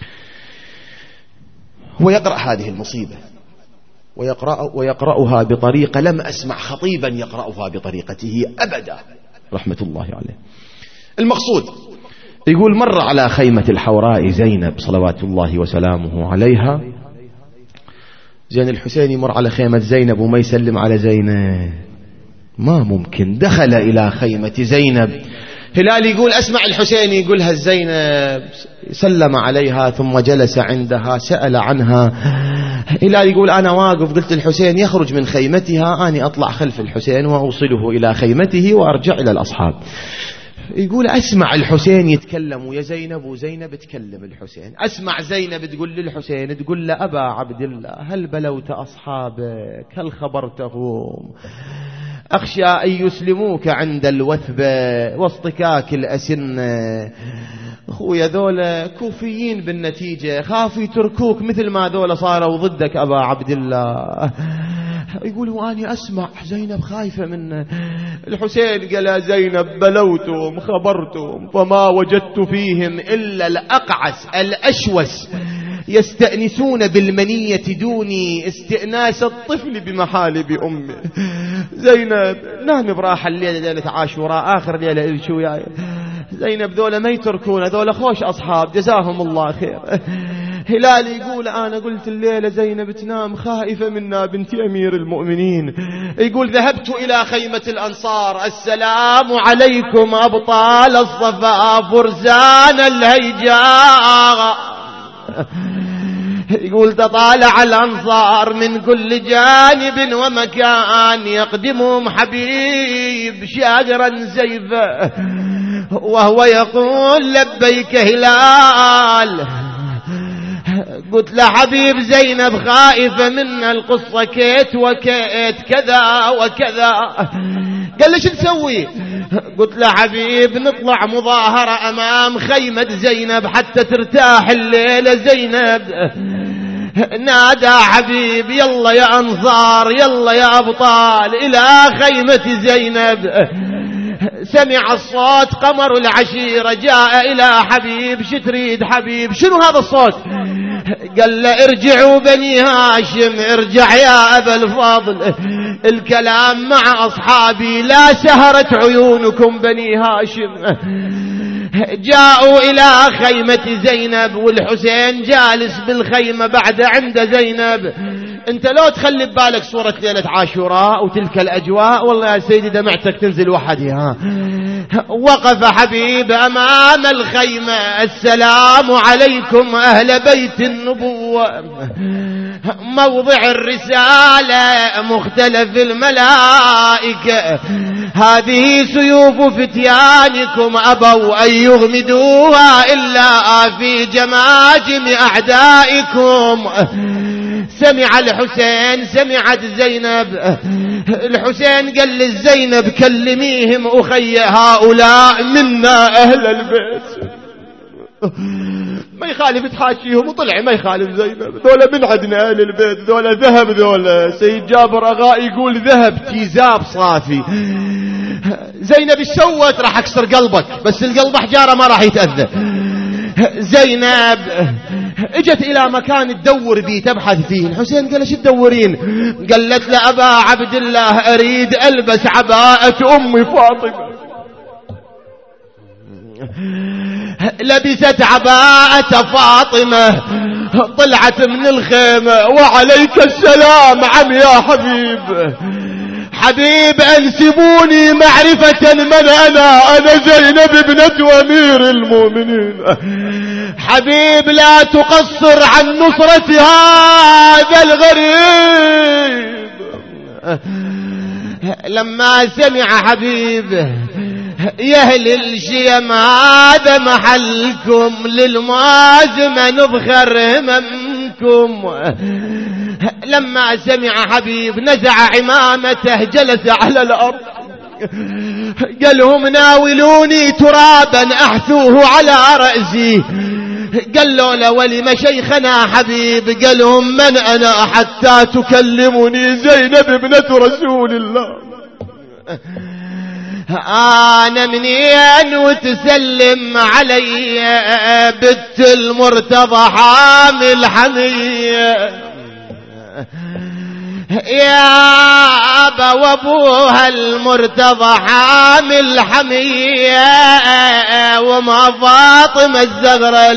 [SPEAKER 1] ويقرأ هذه المصيبة ويقرأها بطريقة لم أسمع خطيبا يقرأها بطريقته أبدا رحمة الله عليه. المقصود يقول مر على خيمة الحوراء زينب صلوات الله وسلامه عليها. زين الحسين يمر على خيمة زينب وما يسلم على زينب؟ ما ممكن. دخل إلى خيمة زينب. هلال يقول أسمع الحسين يقولها زينب، سلم عليها ثم جلس عندها، سأل عنها. هلال يقول أنا واقف، قلت الحسين يخرج من خيمتها، أنا أطلع خلف الحسين وأوصله إلى خيمته وأرجع إلى الأصحاب. يقول أسمع الحسين يتكلم ويا زينب، وزينب تكلم الحسين. أسمع زينب تقول للحسين، تقول له أبا عبد الله هل بلوت أصحابك؟ هل خبرتهم؟ أخشى أن يسلموك عند الوثبة واصطكاك الأسنة. أخويا ذولا كوفيين بالنتيجة، خافوا يتركوك مثل ما ذولا صاروا ضدك أبا عبد الله. يقول وأني أسمع زينب خايفة منه. الحسين قال يا زينب بلوتهم خبرتهم فما وجدت فيهم إلا الأقعس الأشوس يستأنسون بالمنية دوني استئناس الطفل بمحالب أمه. زينب نام براحة الليلة ليلة عاشوراء آخر ليلة إلشو وياي. زينب ذولا ما يتركون، ذولا خوش أصحاب جزاهم الله خير. هلال يقول أنا قلت الليلة زينب تنام خائفة منا بنت أمير المؤمنين. يقول ذهبت إلى خيمة الأنصار السلام عليكم أبطال الصفا فرسان الهيجاء. يقول تطالع الأنصار من كل جانب ومكان يقدمهم حبيب شاقرا سيفه وهو يقول لبيك هلال. قلت له حبيب زينب خائفة منا القصة كيت وكيت كذا وكذا. قال ليش نسوي؟ قلت له حبيب نطلع مظاهرة أمام خيمة زينب حتى ترتاح الليلة زينب. نادى حبيب يلا يا أنصار يلا يا أبطال إلى خيمة زينب. سمع الصوت قمر العشيرة جاء إلى حبيب. شو تريد حبيب؟ شنو هذا الصوت؟ قال له ارجعوا بني هاشم ارجع يا أبا الفضل الكلام مع أصحابي لا سهرت عيونكم بني هاشم. جاءوا إلى خيمة زينب والحسين جالس بالخيمة بعد عند زينب. انت لو تخلي ببالك صورة ليلة عاشوراء وتلك الأجواء والله يا سيدي دمعتك تنزل وحدي. وقف حبيب أمام الخيمة السلام عليكم أهل بيت النبوة موضع الرسالة مختلف الملائكة هذه سيوف فتيانكم أبوا أن يغمدوها إلا في جماجم أعدائكم. سمع الحسين سمعت زينب. الحسين قال للزينب كلميهم أخي هؤلاء منا أهل البيت ما يخالف تحاشيهم وطلع ما يخالف زينب. ذولا من عندنا أهل البيت ذولا ذهب. ذولا سيد جابر أغا يقول ذهب تيزاب صافي. زينب ايش سوت؟ راح اكسر قلبك بس القلب حجارة ما راح يتأذى. زينب اجت الى مكان تدور بيه تبحث فيه. الحسين قال ايش تدورين؟ قالت له ابا عبد الله اريد البس عباءة امي فاطمة. لبست عباءة فاطمة طلعت من الخيمة. وعليك السلام عم يا حبيب. حبيب انسبوني معرفة من أنا زينب ابنة أمير المؤمنين. حبيب لا تقصر عن نصرة هذا الغريب. لما سمع حبيب يا أهل الشيم هذا محلكم للمازمة نبخر هممكم. لما سمع حبيب نزع عمامته جلس على الأرض قال هم ناولوني ترابا أحثوه على رأسي. قال له ولم شيخنا حبيب؟ قال لهم من أنا حتى تكلمني زينب ابنة رسول الله. أنا منين وتسلم علي بنت المرتضى حامل حمية يا أبا وابوها المرتضى حامل حمية وما فاطمة الزغرة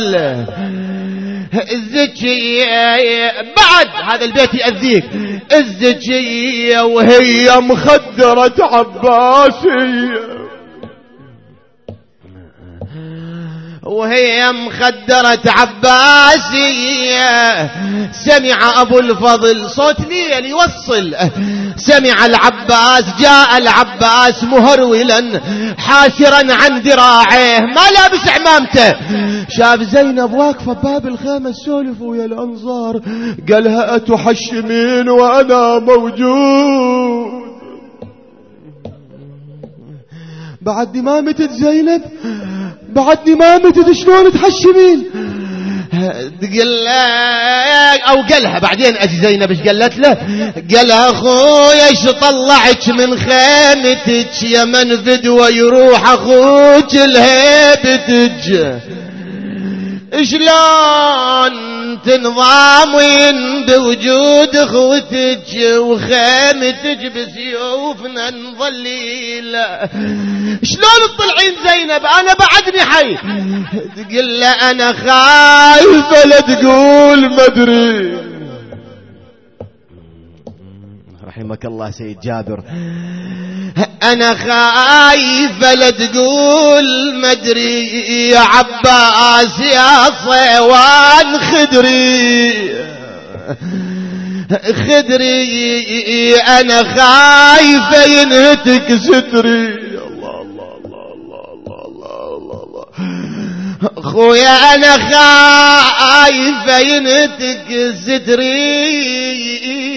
[SPEAKER 1] الزكية. بعد هذا البيت يأذيك الزكية وهي مخدرة عباسية وهي مخدرة عباسية. سمع أبو الفضل صوت ليل يوصل. سمع العباس جاء العباس مهرولا حاسرا عن ذراعيه ما لابس عمامته. شاف زينب واقفة باب الخيمة تسولف ويا الأنصار. قالها أتحشمين وأنا موجود؟ بعد ما متت زينب؟ بعد ما متت شلون تحشمين؟ تقول له أو قالها بعدين أجي زينب ايش قالت له؟ قالها أخويا ايش طلعك من خيمتك يا من فدوى يروح أخوك لهيبتك، شلون تنظامين بوجود اخوتك وخيمتك بسيوفنا نظليله، شلون تطلعين زينب انا بعدني حي؟ تقول له انا خايفه لا تقول ما ادري. رحمك الله سيد جابر، أنا خايفة لا تقول مدري يا عباس يا صيوان خدري خدري، أنا خايفة ينهتك ستري. الله الله الله الله الله الله الله خويا أنا خايفة ينهتك ستري.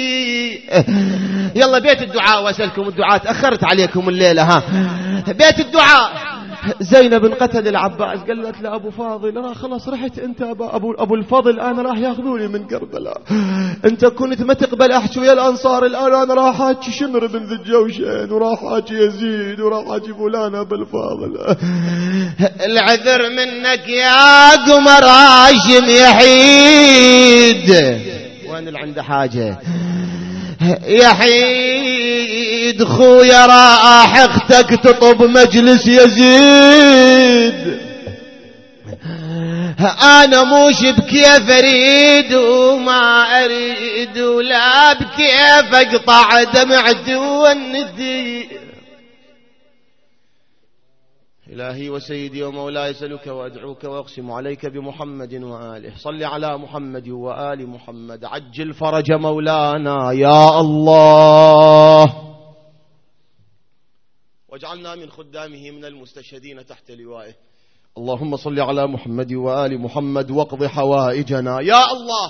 [SPEAKER 1] يلا بيت الدعاء واسألكم الدعاء، تأخرت عليكم الليلة. ها بيت الدعاء. زينب انقتل العباس، قالت له أبو فاضل خلاص رحت أنت أبو الفضل، أنا راح ياخذوني من كربلاء، أنت كنت ما تقبل أحكي ويا الأنصار، الآن أنا راح أحكي شمر بن ذي الجوشين وراح أحكي يزيد وراح أحكي فلان أبو الفاضل. العذر منك يا قمر هاشم يحيد، وين اللي عنده حاجة يحيد خويا راح اختك تطب مجلس يزيد، انا موش بكيف اريد وما اريد ولا بكيف اقطع دمعتي والندي. إلهي وسيدي ومولاي أسألك وأدعوك وأقسم عليك بمحمد وآله، صل على محمد وآل محمد، عجل فرج مولانا يا الله، واجعلنا من خدامه من المستشهدين تحت لوائه. اللهم صل على محمد وآل محمد واقض حوائجنا يا الله،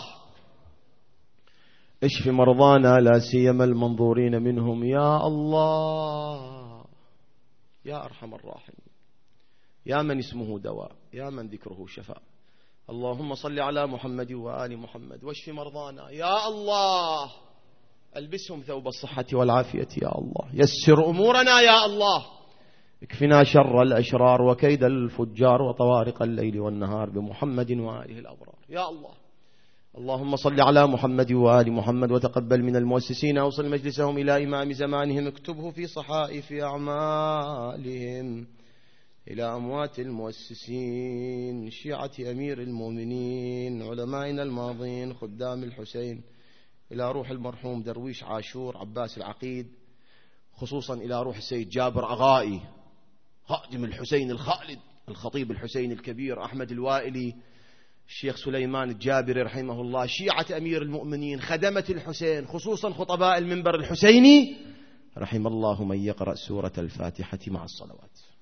[SPEAKER 1] اشف مرضانا لا سيما المنظورين منهم يا الله، يا أرحم الراحمين، يا من اسمه دواء، يا من ذكره شفاء. اللهم صل على محمد وآل محمد واشف مرضانا يا الله، ألبسهم ثوب الصحة والعافية يا الله، يسر أمورنا يا الله، اكفنا شر الأشرار وكيد الفجار وطوارق الليل والنهار بمحمد وآله الأبرار يا الله. اللهم صل على محمد وآل محمد وتقبل من المؤسسين، أوصل مجلسهم إلى إمام زمانهم، اكتبه في صحائف أعمالهم إلى أموات المؤسسين، شيعة أمير المؤمنين، علمائنا الماضين، خدام الحسين، إلى روح المرحوم درويش عاشور عباس العقيد، خصوصا إلى روح السيد جابر أغائي خادم الحسين الخالد، الخطيب الحسين الكبير أحمد الوائلي، الشيخ سليمان الجابري رحمه الله، شيعة أمير المؤمنين، خدمة الحسين، خصوصا خطباء المنبر الحسيني، رحم الله من يقرأ سورة الفاتحة مع الصلوات.